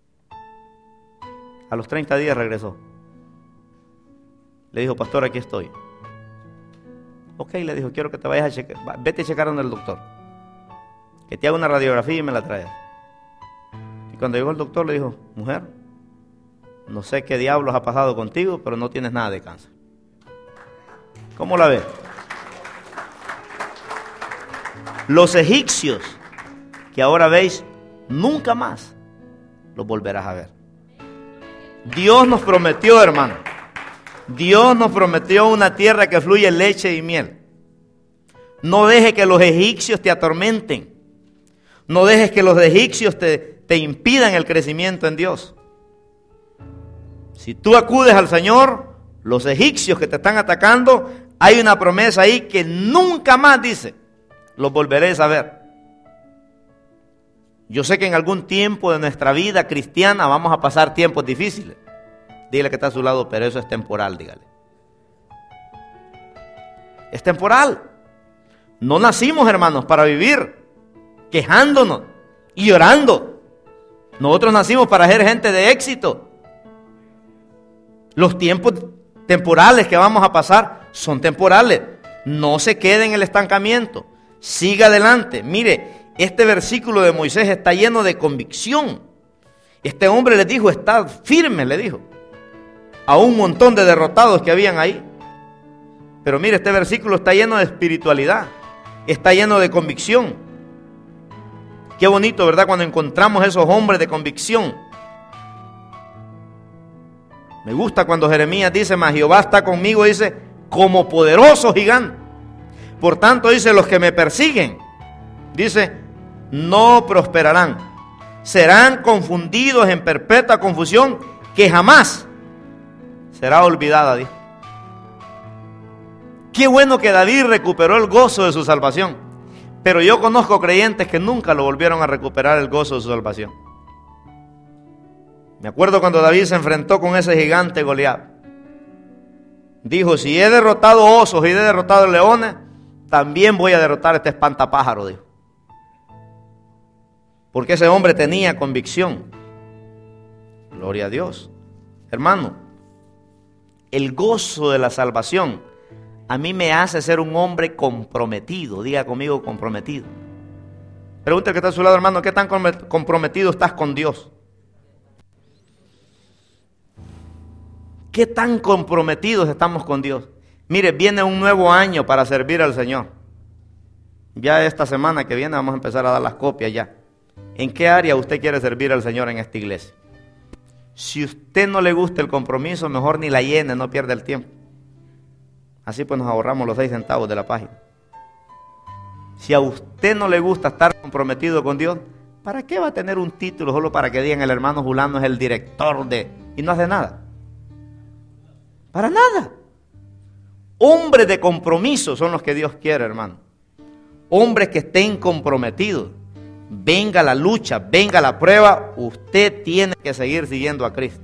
A los treinta días regresó. Le dijo, pastor, aquí estoy. Ok, le dijo, quiero que te vayas a checar, vete a checar donde el doctor. Que te haga una radiografía y me la traigas. Y cuando llegó el doctor le dijo, mujer, no sé qué diablos ha pasado contigo, pero no tienes nada de cáncer. ¿Cómo la ves? Los egipcios que ahora veis, nunca más los volverás a ver. Dios nos prometió, hermano. Dios nos prometió una tierra que fluye leche y miel. No dejes que los egipcios te atormenten. No dejes que los egipcios te, te impidan el crecimiento en Dios. Si tú acudes al Señor, los egipcios que te están atacando, hay una promesa ahí que nunca más, dice, los volveréis a ver. Yo sé que en algún tiempo de nuestra vida cristiana vamos a pasar tiempos difíciles. Dile que está a su lado, pero eso es temporal, dígale. Es temporal. No nacimos, hermanos, para vivir quejándonos y llorando. Nosotros nacimos para ser gente de éxito. Los tiempos temporales que vamos a pasar son temporales. No se quede en el estancamiento. Siga adelante. Mire, este versículo de Moisés está lleno de convicción. Este hombre le dijo, está firme, le dijo, a un montón de derrotados que habían ahí. Pero mire, este versículo está lleno de espiritualidad, está lleno de convicción. Qué bonito, ¿verdad? Cuando encontramos esos hombres de convicción. Me gusta cuando Jeremías dice, mas Jehová está conmigo, dice, como poderoso gigante. Por tanto, dice, los que me persiguen, dice, no prosperarán. Serán confundidos en perpetua confusión que jamás será olvidada, dijo. Qué bueno que David recuperó el gozo de su salvación. Pero yo conozco creyentes que nunca lo volvieron a recuperar el gozo de su salvación. Me acuerdo cuando David se enfrentó con ese gigante Goliat. Dijo, si he derrotado osos y he derrotado leones, también voy a derrotar a este espantapájaro, dijo. Porque ese hombre tenía convicción. Gloria a Dios. Hermano, el gozo de la salvación a mí me hace ser un hombre comprometido. Diga conmigo, comprometido. Pregúntale que está a su lado, hermano, ¿qué tan comprometido estás con Dios? ¿Qué tan comprometidos estamos con Dios? Mire, viene un nuevo año para servir al Señor. Ya esta semana que viene vamos a empezar a dar las copias ya. ¿En qué área usted quiere servir al Señor en esta iglesia? Si usted no le gusta el compromiso, mejor ni la llene, no pierda el tiempo. Así pues nos ahorramos los seis centavos de la página. Si a usted no le gusta estar comprometido con Dios, ¿para qué va a tener un título solo para que digan el hermano Julano es el director de... y no hace nada? Para nada. Hombres de compromiso son los que Dios quiere, hermano. Hombres que estén comprometidos. Venga la lucha, venga la prueba, usted tiene que seguir siguiendo a Cristo.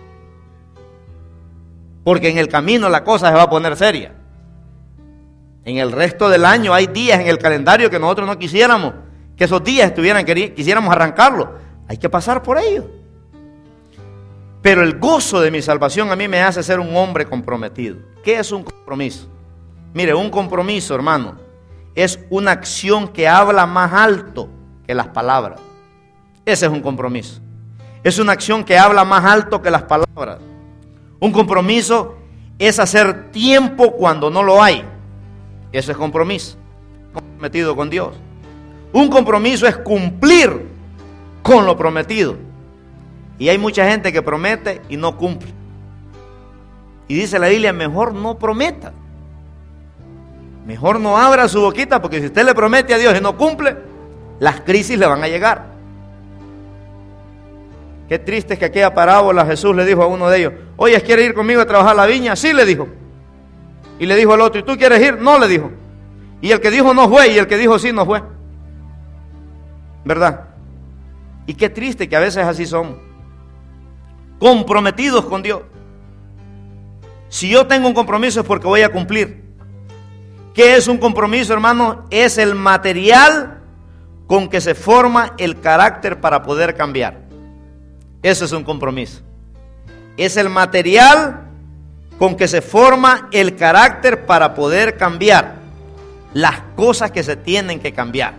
Porque en el camino la cosa se va a poner seria. En el resto del año hay días en el calendario que nosotros no quisiéramos que esos días estuvieran, quisiéramos arrancarlos. Hay que pasar por ellos. Pero el gozo de mi salvación a mí me hace ser un hombre comprometido. ¿Qué es un compromiso? Mire, un compromiso, hermano, es una acción que habla más alto que las palabras. Ese es un compromiso. Es una acción que habla más alto que las palabras. Un compromiso es hacer tiempo cuando no lo hay. Eso es compromiso. Comprometido con Dios. Un compromiso es cumplir con lo prometido. Y hay mucha gente que promete y no cumple. Y dice la Biblia, mejor no prometa. Mejor no abra su boquita, porque si usted le promete a Dios y no cumple, las crisis le van a llegar. Qué triste es que aquella parábola Jesús le dijo a uno de ellos, oye, ¿quieres ir conmigo a trabajar la viña? Sí, le dijo. Y le dijo al otro, ¿y tú quieres ir? No, le dijo. Y el que dijo no fue, y el que dijo sí no fue. ¿Verdad? Y qué triste que a veces así somos. Comprometidos con Dios. Si yo tengo un compromiso es porque voy a cumplir. ¿Qué es un compromiso, hermano? Es el material con que se forma el carácter para poder cambiar. Eso es un compromiso. Es el material con que se forma el carácter para poder cambiar las cosas que se tienen que cambiar.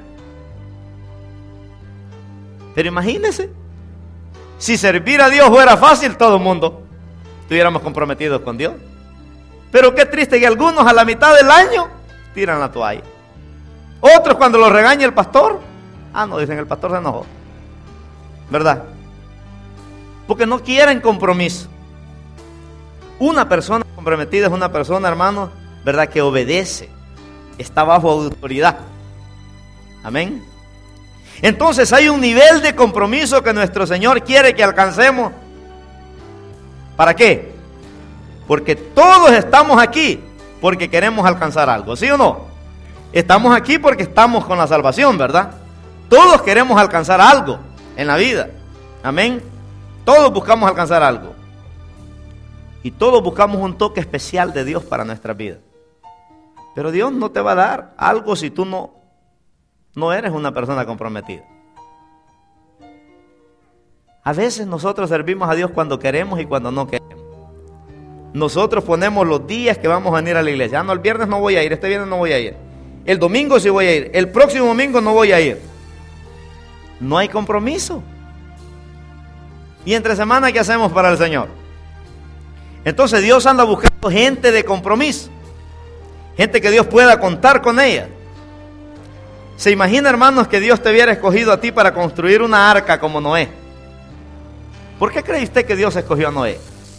Pero imagínense, si servir a Dios fuera fácil, todo el mundo estuviéramos comprometidos con Dios. Pero qué triste que algunos a la mitad del año tiran la toalla. Otros cuando los regaña el pastor, ah no, dicen el pastor se enojó. ¿Verdad? Porque no quieren compromiso. Una persona comprometida es una persona, hermano, ¿verdad? Que obedece, está bajo autoridad. Amén. Entonces hay un nivel de compromiso que nuestro Señor quiere que alcancemos. ¿Para qué? Porque todos estamos aquí porque queremos alcanzar algo, ¿sí o no? Estamos aquí porque estamos con la salvación, ¿verdad? Todos queremos alcanzar algo en la vida. Amén. Todos buscamos alcanzar algo. Y todos buscamos un toque especial de Dios para nuestra vida. Pero Dios no te va a dar algo si tú no, no eres una persona comprometida. A veces nosotros servimos a Dios cuando queremos y cuando no queremos. Nosotros ponemos los días que vamos a venir a la iglesia. Ah, no, el viernes no voy a ir, este viernes no voy a ir. El domingo sí voy a ir, el próximo domingo no voy a ir. No hay compromiso. ¿Y entre semana qué hacemos para el Señor? Entonces Dios anda buscando gente de compromiso. Gente que Dios pueda contar con ella. ¿Se imagina, hermanos, que Dios te hubiera escogido a ti para construir una arca como Noé? ¿Por qué cree usted que Dios escogió a Noé?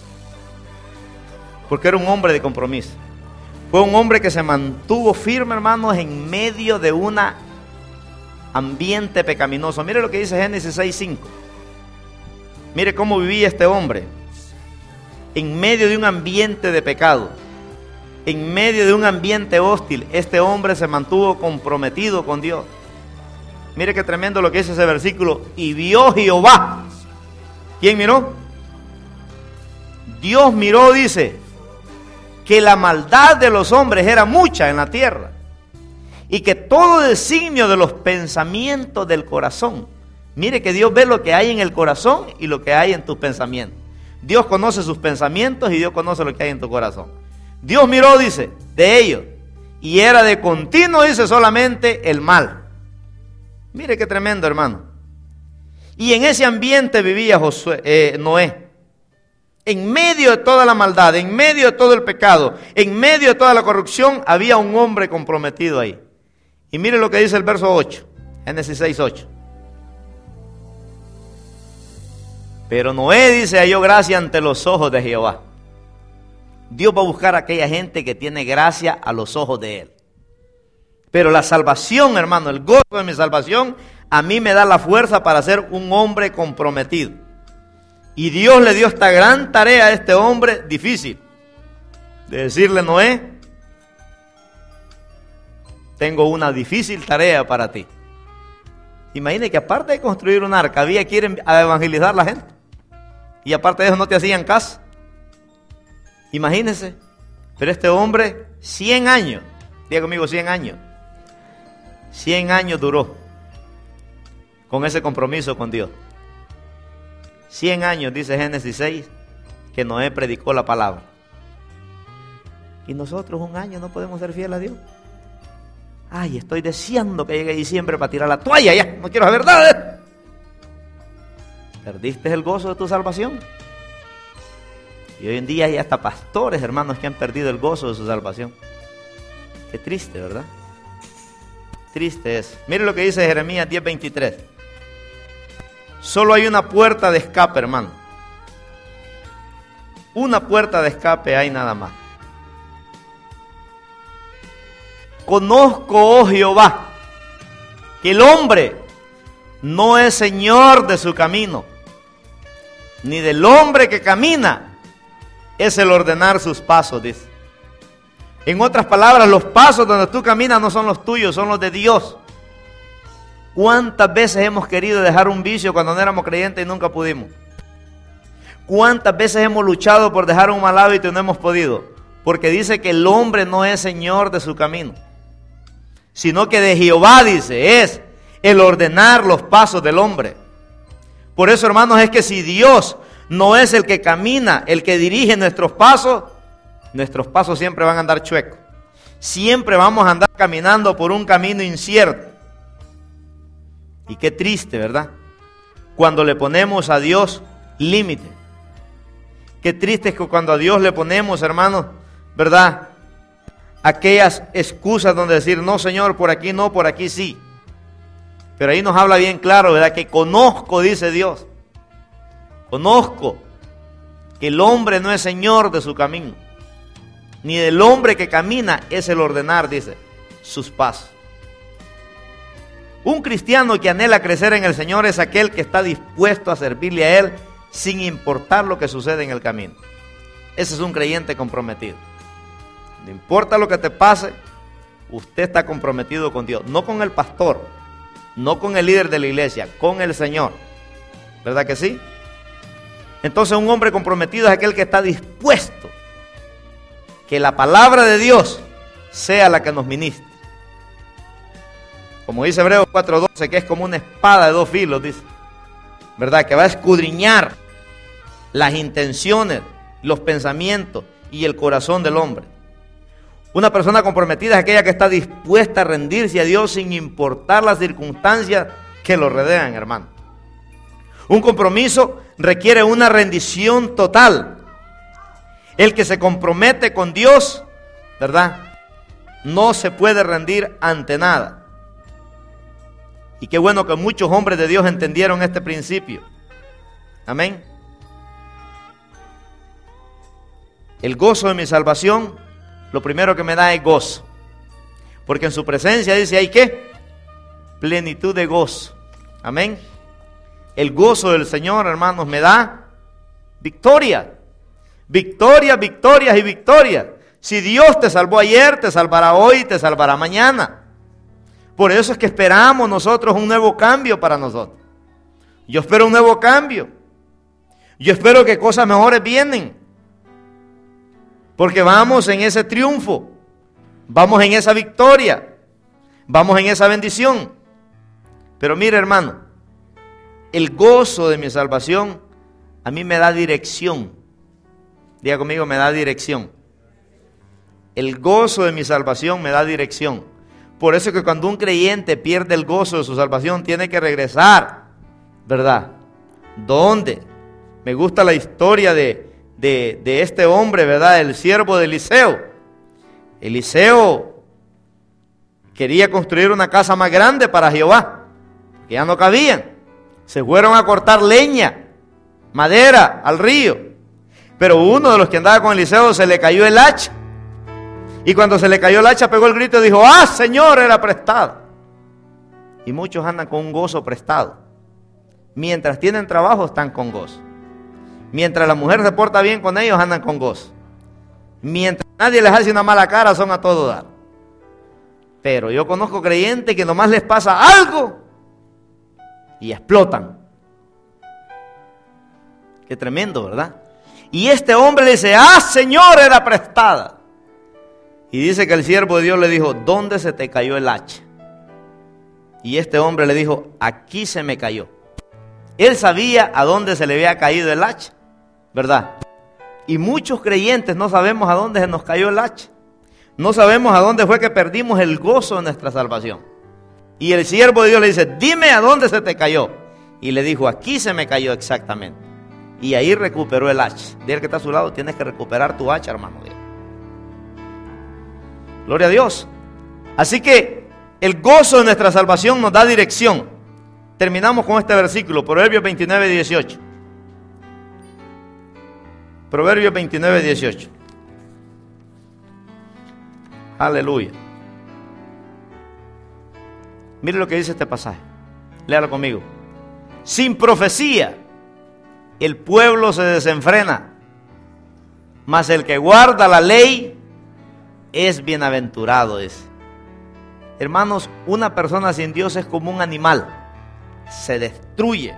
Porque era un hombre de compromiso. Fue un hombre que se mantuvo firme, hermanos, en medio de un ambiente pecaminoso. Mire lo que dice Génesis seis cinco. Mire cómo vivía este hombre. En medio de un ambiente de pecado. En medio de un ambiente hostil. Este hombre se mantuvo comprometido con Dios. Mire qué tremendo lo que dice ese versículo. Y vio Jehová. ¿Quién miró? Dios miró, dice, que la maldad de los hombres era mucha en la tierra. Y que todo designio de los pensamientos del corazón. Mire que Dios ve lo que hay en el corazón y lo que hay en tus pensamientos. Dios conoce sus pensamientos y Dios conoce lo que hay en tu corazón. Dios miró, dice, de ellos. Y era de continuo, dice, solamente el mal. Mire qué tremendo, hermano. Y en ese ambiente vivía Josué, eh, Noé. En medio de toda la maldad, en medio de todo el pecado, en medio de toda la corrupción, había un hombre comprometido ahí. Y mire lo que dice el verso ocho, Génesis seis ocho. Pero Noé, dice, halló gracia ante los ojos de Jehová. Dios va a buscar a aquella gente que tiene gracia a los ojos de Él. Pero la salvación, hermano, el gozo de mi salvación, a mí me da la fuerza para ser un hombre comprometido. Y Dios le dio esta gran tarea a este hombre difícil. De decirle, Noé, tengo una difícil tarea para ti. Imagine que aparte de construir un arca, había que ir a evangelizar a la gente. Y aparte de eso no te hacían caso. Imagínense. Pero este hombre, cien años, diga conmigo, cien años. cien años duró con ese compromiso con Dios. cien años, dice Génesis seis, que Noé predicó la palabra. Y nosotros un año no podemos ser fieles a Dios. Ay, estoy deseando que llegue diciembre para tirar la toalla ya. No quiero saber nada de esto. ¿Perdiste el gozo de tu salvación? Y hoy en día hay hasta pastores, hermanos, que han perdido el gozo de su salvación. Qué triste, ¿verdad? Triste es. Mire lo que dice Jeremías diez veintitrés. Solo hay una puerta de escape, hermano. Una puerta de escape hay nada más. Conozco, oh Jehová, que el hombre no es señor de su camino, ni del hombre que camina es el ordenar sus pasos, dice. En otras palabras, los pasos donde tú caminas no son los tuyos, son los de Dios. ¿Cuántas veces hemos querido dejar un vicio cuando no éramos creyentes y nunca pudimos? ¿Cuántas veces hemos luchado por dejar un mal hábito y no hemos podido? Porque dice que el hombre no es señor de su camino, sino que de Jehová, dice, es el ordenar los pasos del hombre. Por eso, hermanos, es que si Dios no es el que camina, el que dirige nuestros pasos, nuestros pasos siempre van a andar chuecos. Siempre vamos a andar caminando por un camino incierto. Y qué triste, ¿verdad? Cuando le ponemos a Dios límite. Qué triste es que cuando a Dios le ponemos, hermanos, ¿verdad? Aquellas excusas donde decir, no, Señor, por aquí no, por aquí sí. Pero ahí nos habla bien claro, ¿verdad? Que conozco, dice Dios. Conozco que el hombre no es señor de su camino, ni del hombre que camina es el ordenar, dice, sus pasos. Un cristiano que anhela crecer en el Señor es aquel que está dispuesto a servirle a Él sin importar lo que sucede en el camino. Ese es un creyente comprometido. No importa lo que te pase, usted está comprometido con Dios, no con el pastor, no con el líder de la iglesia, con el Señor. ¿Verdad que sí? Entonces un hombre comprometido es aquel que está dispuesto que la palabra de Dios sea la que nos ministre. Como dice Hebreos cuatro doce, que es como una espada de dos filos, dice, ¿verdad? Que va a escudriñar las intenciones, los pensamientos y el corazón del hombre. Una persona comprometida es aquella que está dispuesta a rendirse a Dios sin importar las circunstancias que lo rodean, hermano. Un compromiso requiere una rendición total. El que se compromete con Dios, ¿verdad?, no se puede rendir ante nada. Y qué bueno que muchos hombres de Dios entendieron este principio. Amén. El gozo de mi salvación, lo primero que me da es gozo. Porque en su presencia dice, ¿hay qué? Plenitud de gozo. Amén. El gozo del Señor, hermanos, me da victoria. Victorias, victorias y victorias. Si Dios te salvó ayer, te salvará hoy, te salvará mañana. Por eso es que esperamos nosotros un nuevo cambio para nosotros. Yo espero un nuevo cambio. Yo espero que cosas mejores vienen. Porque vamos en ese triunfo. Vamos en esa victoria. Vamos en esa bendición. Pero mire, hermano, el gozo de mi salvación a mí me da dirección. Diga conmigo, me da dirección. El gozo de mi salvación me da dirección. Por eso es que cuando un creyente pierde el gozo de su salvación, tiene que regresar, ¿verdad? ¿Dónde? Me gusta la historia de, de, de este hombre, ¿verdad? El siervo de Eliseo. Eliseo quería construir una casa más grande para Jehová, que ya no cabían. Se fueron a cortar leña, madera, al río. Pero uno de los que andaba con Eliseo se le cayó el hacha. Y cuando se le cayó el hacha, pegó el grito y dijo, ¡ah, Señor, era prestado! Y muchos andan con un gozo prestado. Mientras tienen trabajo, están con gozo. Mientras la mujer se porta bien con ellos, andan con gozo. Mientras nadie les hace una mala cara, son a todo dar. Pero yo conozco creyentes que nomás les pasa algo y explotan. Qué tremendo, ¿verdad? Y este hombre le dice, ¡ah, Señor, era prestada! Y dice que el siervo de Dios le dijo, ¿dónde se te cayó el hacha? Y este hombre le dijo, aquí se me cayó. Él sabía a dónde se le había caído el hacha, ¿verdad? Y muchos creyentes no sabemos a dónde se nos cayó el hacha. No sabemos a dónde fue que perdimos el gozo de nuestra salvación. Y el siervo de Dios le dice, dime a dónde se te cayó. Y le dijo, aquí se me cayó exactamente. Y ahí recuperó el hacha. Dile que está a su lado, tienes que recuperar tu hacha, hermano. Gloria a Dios. Así que el gozo de nuestra salvación nos da dirección. Terminamos con este versículo, Proverbios veintinueve, dieciocho. Proverbios veintinueve, dieciocho. Aleluya. Mire lo que dice este pasaje. Léalo conmigo. Sin profecía el pueblo se desenfrena, mas el que guarda la ley es bienaventurado. Es. Hermanos, una persona sin Dios es como un animal, se destruye.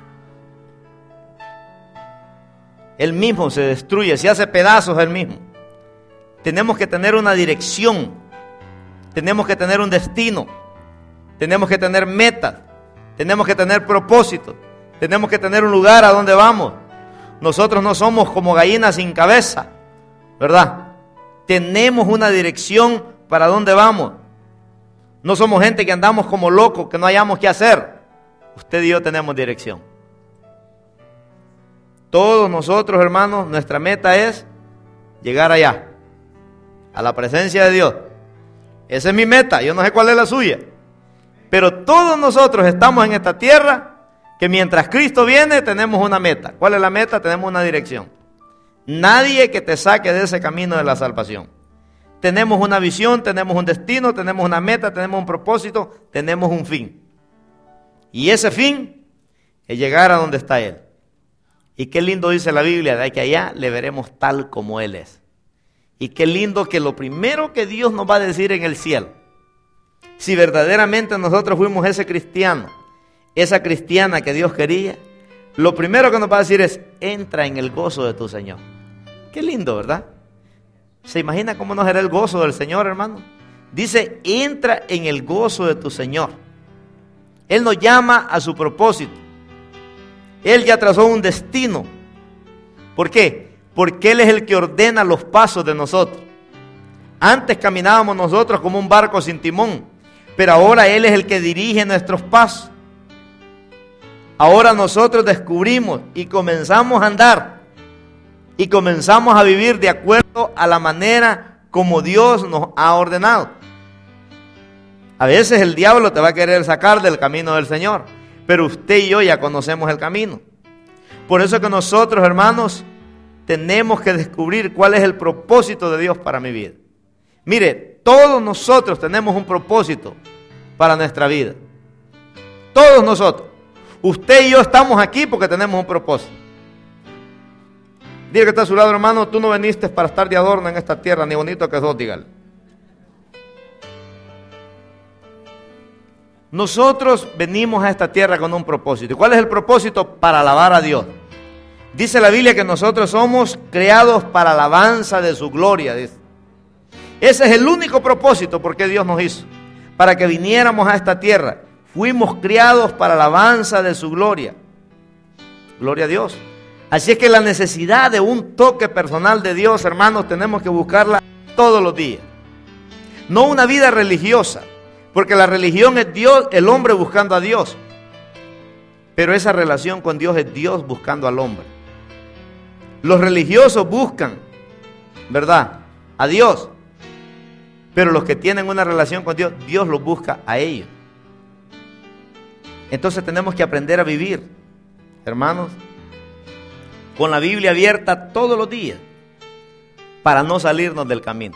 Él mismo se destruye, se hace pedazos él mismo. Tenemos que tener una dirección, tenemos que tener un destino, tenemos que tener metas, tenemos que tener propósitos, tenemos que tener un lugar a donde vamos. Nosotros no somos como gallinas sin cabeza, ¿verdad? Tenemos una dirección para dónde vamos. No somos gente que andamos como locos, que no hayamos qué hacer. Usted y yo tenemos dirección. Todos nosotros, hermanos, nuestra meta es llegar allá, a la presencia de Dios. Esa es mi meta, yo no sé cuál es la suya. Pero todos nosotros estamos en esta tierra que mientras Cristo viene tenemos una meta. ¿Cuál es la meta? Tenemos una dirección. Nadie que te saque de ese camino de la salvación. Tenemos una visión, tenemos un destino, tenemos una meta, tenemos un propósito, tenemos un fin. Y ese fin es llegar a donde está Él. Y qué lindo dice la Biblia, de que allá le veremos tal como Él es. Y qué lindo que lo primero que Dios nos va a decir en el cielo, si verdaderamente nosotros fuimos ese cristiano, esa cristiana que Dios quería, lo primero que nos va a decir es, entra en el gozo de tu Señor. Qué lindo, ¿verdad? ¿Se imagina cómo no será el gozo del Señor, hermano? Dice, entra en el gozo de tu Señor. Él nos llama a su propósito. Él ya trazó un destino. ¿Por qué? Porque Él es el que ordena los pasos de nosotros. Antes caminábamos nosotros como un barco sin timón, pero ahora Él es el que dirige nuestros pasos. Ahora nosotros descubrimos y comenzamos a andar y comenzamos a vivir de acuerdo a la manera como Dios nos ha ordenado. A veces el diablo te va a querer sacar del camino del Señor, pero usted y yo ya conocemos el camino. Por eso que nosotros, hermanos, tenemos que descubrir cuál es el propósito de Dios para mi vida. Mire, todos nosotros tenemos un propósito para nuestra vida. Todos nosotros. Usted y yo estamos aquí porque tenemos un propósito. Dile que está a su lado, hermano, tú no viniste para estar de adorno en esta tierra, ni bonito que sos, dígale. Nosotros venimos a esta tierra con un propósito. ¿Y cuál es el propósito? Para alabar a Dios. Dice la Biblia que nosotros somos creados para alabanza de su gloria. Dice. Ese es el único propósito por qué Dios nos hizo. Para que viniéramos a esta tierra. Fuimos criados para alabanza de su gloria. Gloria a Dios. Así es que la necesidad de un toque personal de Dios, hermanos, tenemos que buscarla todos los días. No una vida religiosa. Porque la religión es Dios, el hombre buscando a Dios. Pero esa relación con Dios es Dios buscando al hombre. Los religiosos buscan, ¿verdad?, a Dios. Pero los que tienen una relación con Dios, Dios los busca a ellos. Entonces tenemos que aprender a vivir, hermanos, con la Biblia abierta todos los días, para no salirnos del camino.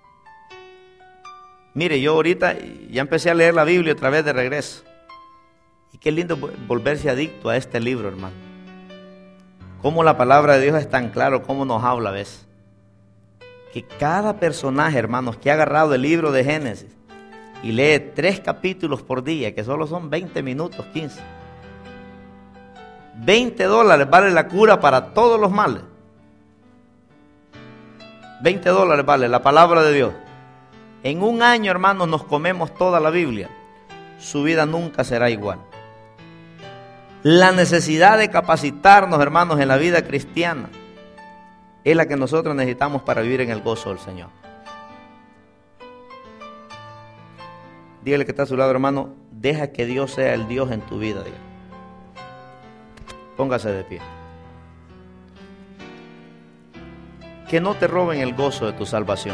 Mire, yo ahorita ya empecé a leer la Biblia otra vez de regreso. Y qué lindo volverse adicto a este libro, hermano. Cómo la palabra de Dios es tan claro, cómo nos habla a veces. Que cada personaje, hermanos, que ha agarrado el libro de Génesis y lee tres capítulos por día, que solo son veinte minutos, quince. veinte dólares vale la cura para todos los males. veinte dólares vale la palabra de Dios. En un año, hermanos, nos comemos toda la Biblia. Su vida nunca será igual. La necesidad de capacitarnos, hermanos, en la vida cristiana es la que nosotros necesitamos para vivir en el gozo del Señor. Dígale que está a su lado, hermano, deja que Dios sea el Dios en tu vida. Dígale. Póngase de pie. Que no te roben el gozo de tu salvación.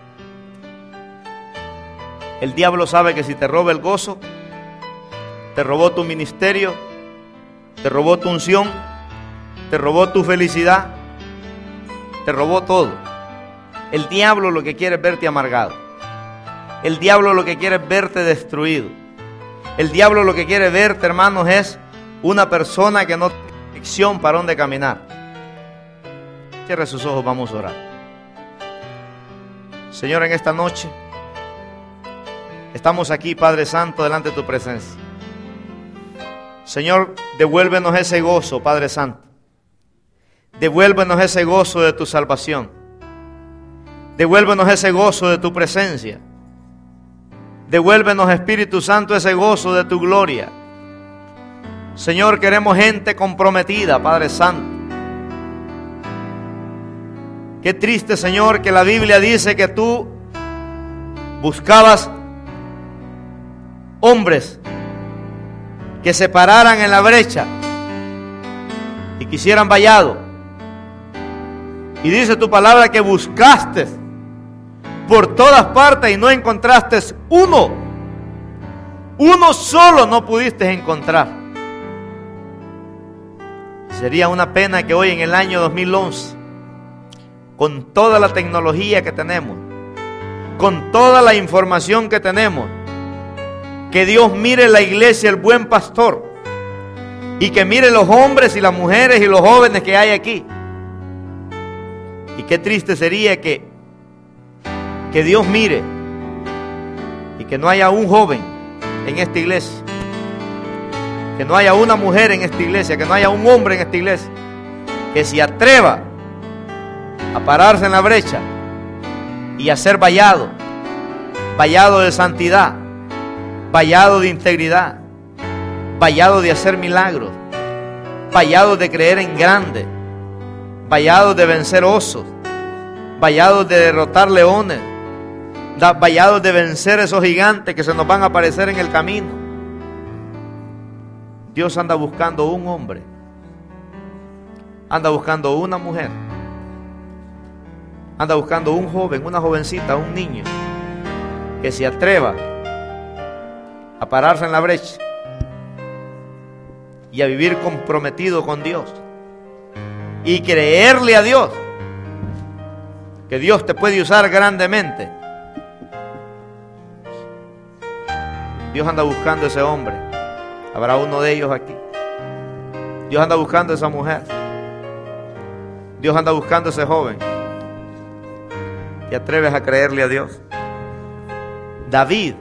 El diablo sabe que si te roba el gozo, te robó tu ministerio, te robó tu unción, te robó tu felicidad, te robó todo. El diablo lo que quiere es verte amargado. El diablo lo que quiere es verte destruido. El diablo lo que quiere verte, hermanos, es una persona que no tiene dirección para dónde caminar. Cierre sus ojos, vamos a orar. Señor, en esta noche estamos aquí, Padre Santo, delante de tu presencia. Señor, devuélvenos ese gozo, Padre Santo. Devuélvenos ese gozo de tu salvación. Devuélvenos ese gozo de tu presencia. Devuélvenos, Espíritu Santo, ese gozo de tu gloria. Señor, queremos gente comprometida, Padre Santo. Qué triste, Señor, que la Biblia dice que tú buscabas hombres que se pararan en la brecha y que hicieran vallado. Y dice tu palabra que buscaste por todas partes y no encontraste uno. Uno solo no pudiste encontrar. Sería una pena que hoy en el año dos mil once, con toda la tecnología que tenemos, con toda la información que tenemos, que Dios mire la iglesia, el buen pastor, y que mire los hombres y las mujeres y los jóvenes que hay aquí. Y qué triste sería que, que Dios mire y que no haya un joven en esta iglesia, que no haya una mujer en esta iglesia, que no haya un hombre en esta iglesia que se atreva a pararse en la brecha y a ser vallado, vallado de santidad, vallado de integridad, vallado de hacer milagros, vallado de creer en grande, vallado de vencer osos, vallado de derrotar leones, vallado de vencer esos gigantes que se nos van a aparecer en el camino. Dios anda buscando un hombre, anda buscando una mujer, anda buscando un joven, una jovencita, un niño que se atreva a pararse en la brecha y a vivir comprometido con Dios y creerle a Dios que Dios te puede usar grandemente. Dios anda buscando ese hombre. Habrá uno de ellos aquí. Dios anda buscando esa mujer. Dios anda buscando ese joven. ¿Te atreves a creerle a Dios? David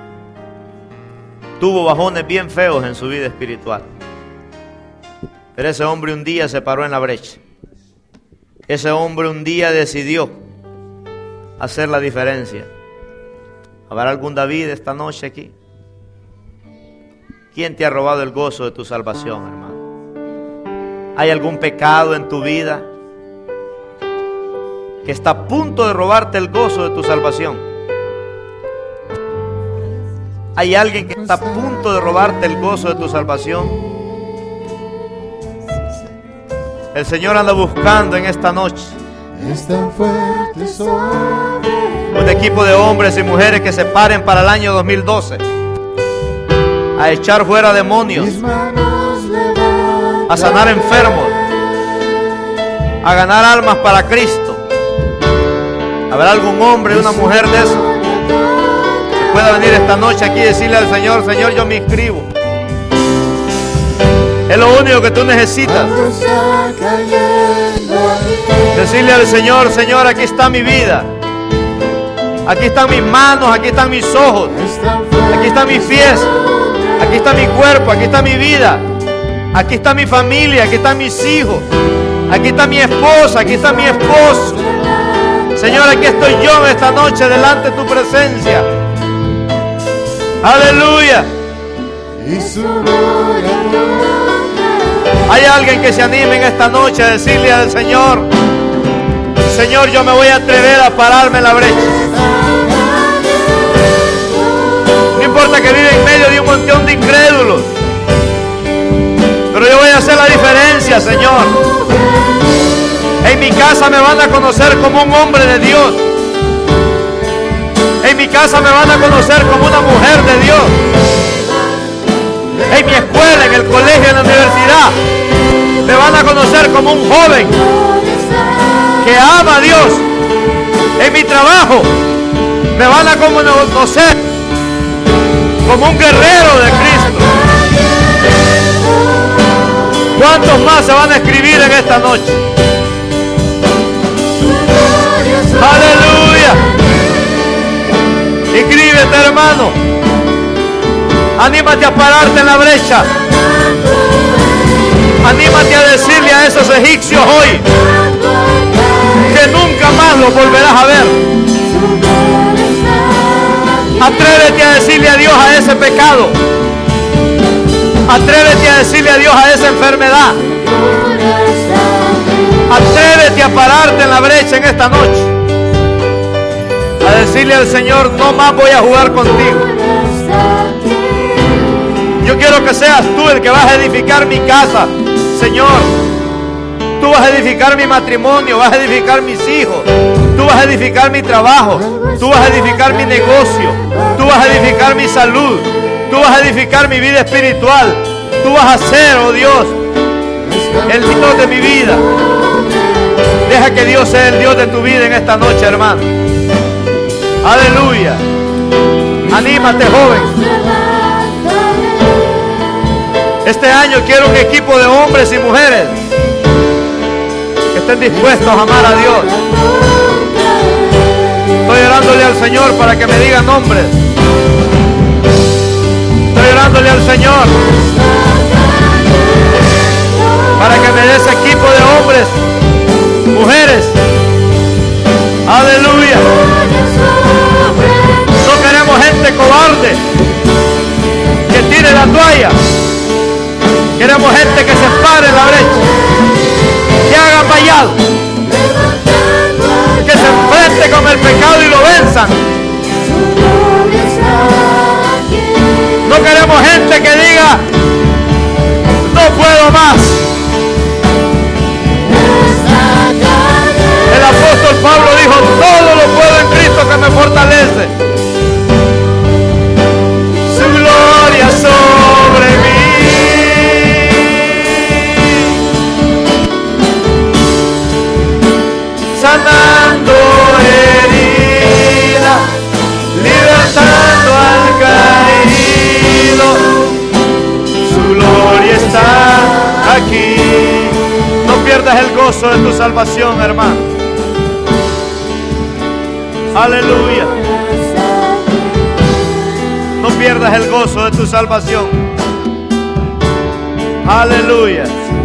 tuvo bajones bien feos en su vida espiritual, pero ese hombre un día se paró en la brecha. Ese hombre un día decidió hacer la diferencia. ¿Habrá algún David esta noche aquí? ¿Quién te ha robado el gozo de tu salvación, hermano? ¿Hay algún pecado en tu vida que está a punto de robarte el gozo de tu salvación? ¿Hay alguien que está a punto de robarte el gozo de tu salvación? El Señor anda buscando en esta noche un equipo de hombres y mujeres que se paren para el año dos mil doce a echar fuera demonios, a sanar enfermos, a ganar almas para Cristo. ¿Habrá algún hombre o una mujer de eso que pueda venir esta noche aquí y decirle al Señor: Señor, yo me inscribo? Es lo único que tú necesitas. Decirle al Señor: Señor, aquí está mi vida, aquí están mis manos, aquí están mis ojos, aquí están mis pies, aquí está mi cuerpo, aquí está mi vida, aquí está mi familia, aquí están mis hijos, aquí está mi esposa, aquí está mi esposo. Señor, aquí estoy yo en esta noche delante de tu presencia. Aleluya. Hay alguien que se anime en esta noche a decirle al Señor: Señor, yo me voy a atrever a pararme en la brecha. No importa que vive en medio de un montón de incrédulos, pero yo voy a hacer la diferencia, Señor. En mi casa me van a conocer como un hombre de Dios. En mi casa me van a conocer como una mujer de Dios. En mi escuela, en el colegio, en la universidad, me van a conocer como un joven que ama a Dios. En mi trabajo me van a conocer como un guerrero de Cristo. ¿Cuántos más se van a escribir en esta noche? Aleluya. Inscríbete, hermano. Anímate a pararte en la brecha. Anímate a decirle a esos egipcios hoy que nunca más los volverás a ver. Atrévete a decirle adiós a ese pecado. Atrévete a decirle adiós a esa enfermedad. Atrévete a pararte en la brecha en esta noche. A decirle al Señor, no más voy a jugar contigo. Yo quiero que seas tú el que vas a edificar mi casa, Señor. Tú vas a edificar mi matrimonio, vas a edificar mis hijos. Tú vas a edificar mi trabajo. Tú vas a edificar mi negocio. Tú vas a edificar mi salud. Tú vas a edificar mi vida espiritual. Tú vas a ser, oh Dios, el Dios de mi vida. Deja que Dios sea el Dios de tu vida en esta noche, hermano. Aleluya. Anímate, joven. Este año quiero un equipo de hombres y mujeres que estén dispuestos a amar a Dios. Estoy orándole al Señor para que me diga nombres. Estoy orándole al Señor para que me dé ese equipo de hombres, mujeres. Aleluya. No queremos gente cobarde que tire la toalla. Queremos gente que se pare en la brecha, que haga vallado, que se enfrente con el pecado y lo venzan. No queremos gente que diga, no puedo más. El apóstol Pablo dijo, todo lo puedo en Cristo que me fortalece. Su gloria sobre mí. Sanando heridas, libertando al caído. Su gloria está aquí. No pierdas el gozo de tu salvación, hermano. Aleluya. No pierdas el gozo de tu salvación. Aleluya.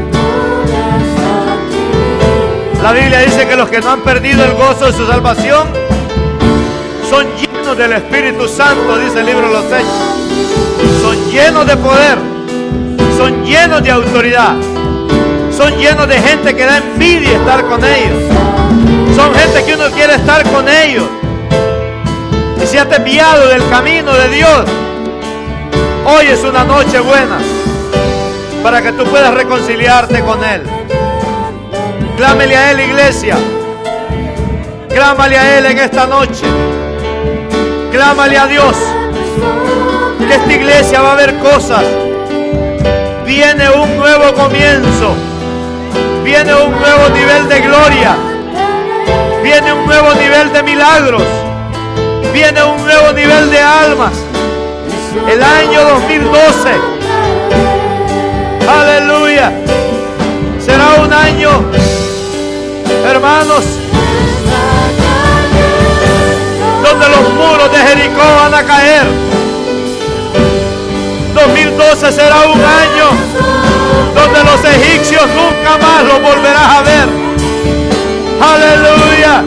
La Biblia dice que los que no han perdido el gozo de su salvación son llenos del Espíritu Santo, dice el libro de los Hechos. Son llenos de poder, son llenos de autoridad, son llenos de gente que da envidia estar con ellos. Son gente que uno quiere estar con ellos. Y si has desviado del camino de Dios, hoy es una noche buena para que tú puedas reconciliarte con Él. Clámele a Él, iglesia. Clámale a Él en esta noche. Clámale a Dios. Que esta iglesia va a ver cosas. Viene un nuevo comienzo. Viene un nuevo nivel de gloria. Viene un nuevo nivel de milagros. Viene un nuevo nivel de almas. El año dos mil doce. Aleluya. Será un año, hermanos, donde los muros de Jericó van a caer. dos mil doce será un año donde los egipcios nunca más los volverás a ver. Aleluya.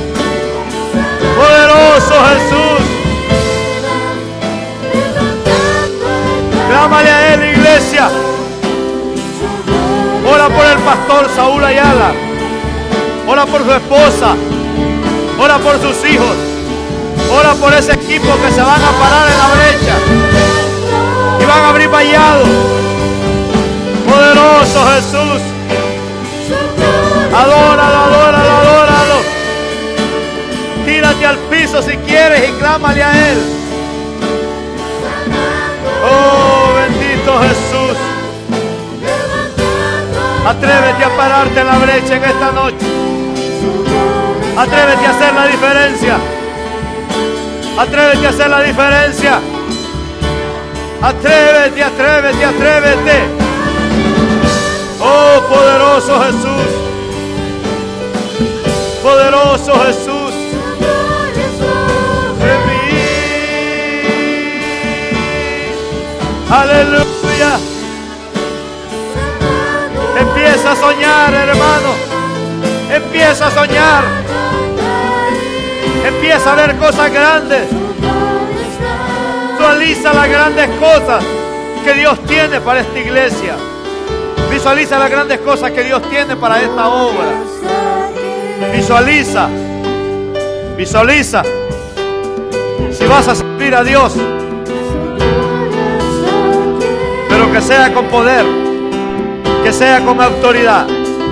Poderoso Jesús. Clámale a Él, iglesia. Ora por el pastor Saúl Ayala. Ora por su esposa. Ora por sus hijos. Ora por ese equipo que se van a parar en la brecha y van a abrir vallado. Poderoso Jesús. Adóralo, adóralo, adóralo. Tírate al piso si quieres y clámale a Él. Oh, bendito Jesús. Atrévete a pararte en la brecha en esta noche. Atrévete a hacer la diferencia. Atrévete a hacer la diferencia. Atrévete, atrévete, atrévete. Oh, poderoso Jesús. Poderoso Jesús. En mí. Aleluya. Empieza a soñar, hermano. Empieza a soñar. Empieza a ver cosas grandes. Visualiza las grandes cosas que Dios tiene para esta iglesia. Visualiza las grandes cosas que Dios tiene para esta obra. Visualiza. Visualiza. Si vas a servir a Dios, pero que sea con poder, que sea con autoridad.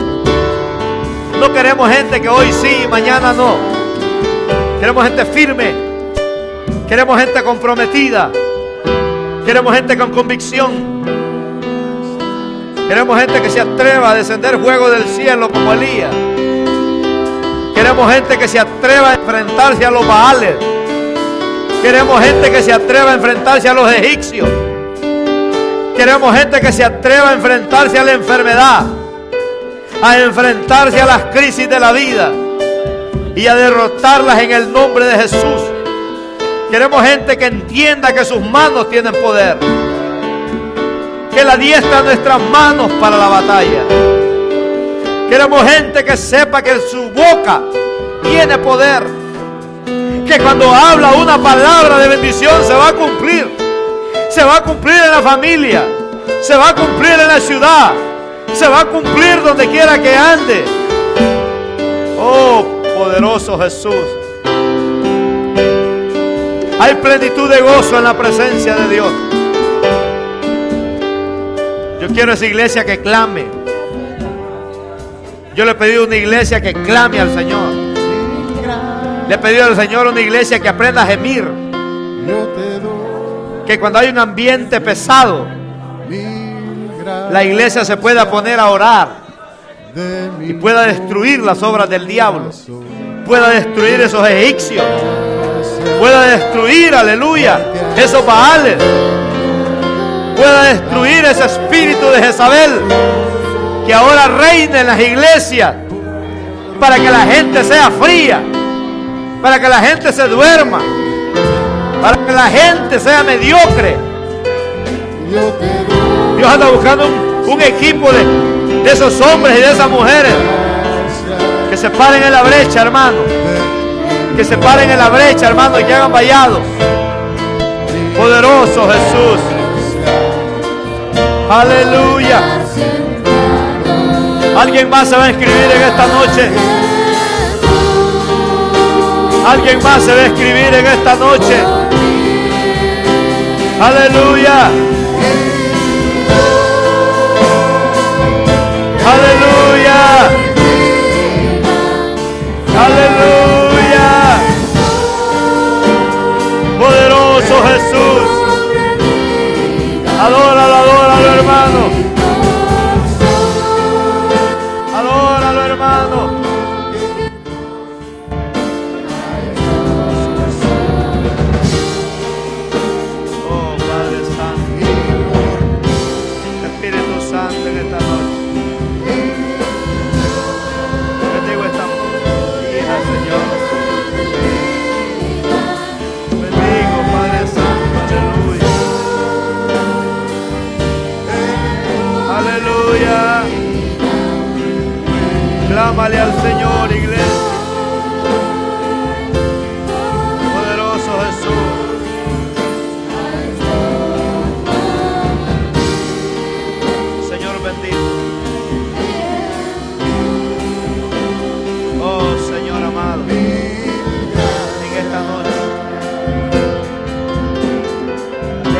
No queremos gente que hoy sí y mañana no. Queremos gente firme. Queremos gente comprometida. Queremos gente con convicción. Queremos gente que se atreva a descender fuego del cielo como Elías. Queremos gente que se atreva a enfrentarse a los Baales. Queremos gente que se atreva a enfrentarse a los egipcios. Queremos gente que se atreva a enfrentarse a la enfermedad, a enfrentarse a las crisis de la vida y a derrotarlas en el nombre de Jesús. Queremos gente que entienda que sus manos tienen poder, que la diestra nuestras manos para la batalla. Queremos gente que sepa que su boca tiene poder, que cuando habla una palabra de bendición se va a cumplir. Se va a cumplir en la familia, se va a cumplir en la ciudad, se va a cumplir donde quiera que ande. Oh, poderoso Jesús. Hay plenitud de gozo en la presencia de Dios. Yo quiero esa iglesia que clame. Yo le he pedido una iglesia que clame al Señor. Le he pedido al Señor una iglesia que aprenda a gemir. Que cuando hay un ambiente pesado, la iglesia se pueda poner a orar y pueda destruir las obras del diablo, pueda destruir esos egipcios, pueda destruir, aleluya, esos Baales, pueda destruir ese espíritu de Jezabel que ahora reina en las iglesias, para que la gente sea fría, para que la gente se duerma, para que la gente sea mediocre. Dios anda buscando un, un equipo de, de esos hombres y de esas mujeres que se paren en la brecha, hermano. Que se paren en la brecha, hermano, y que hagan vallados. Poderoso Jesús. Aleluya. Alguien más se va a inscribir en esta noche. Alguien más se va a inscribir en esta noche. Aleluya.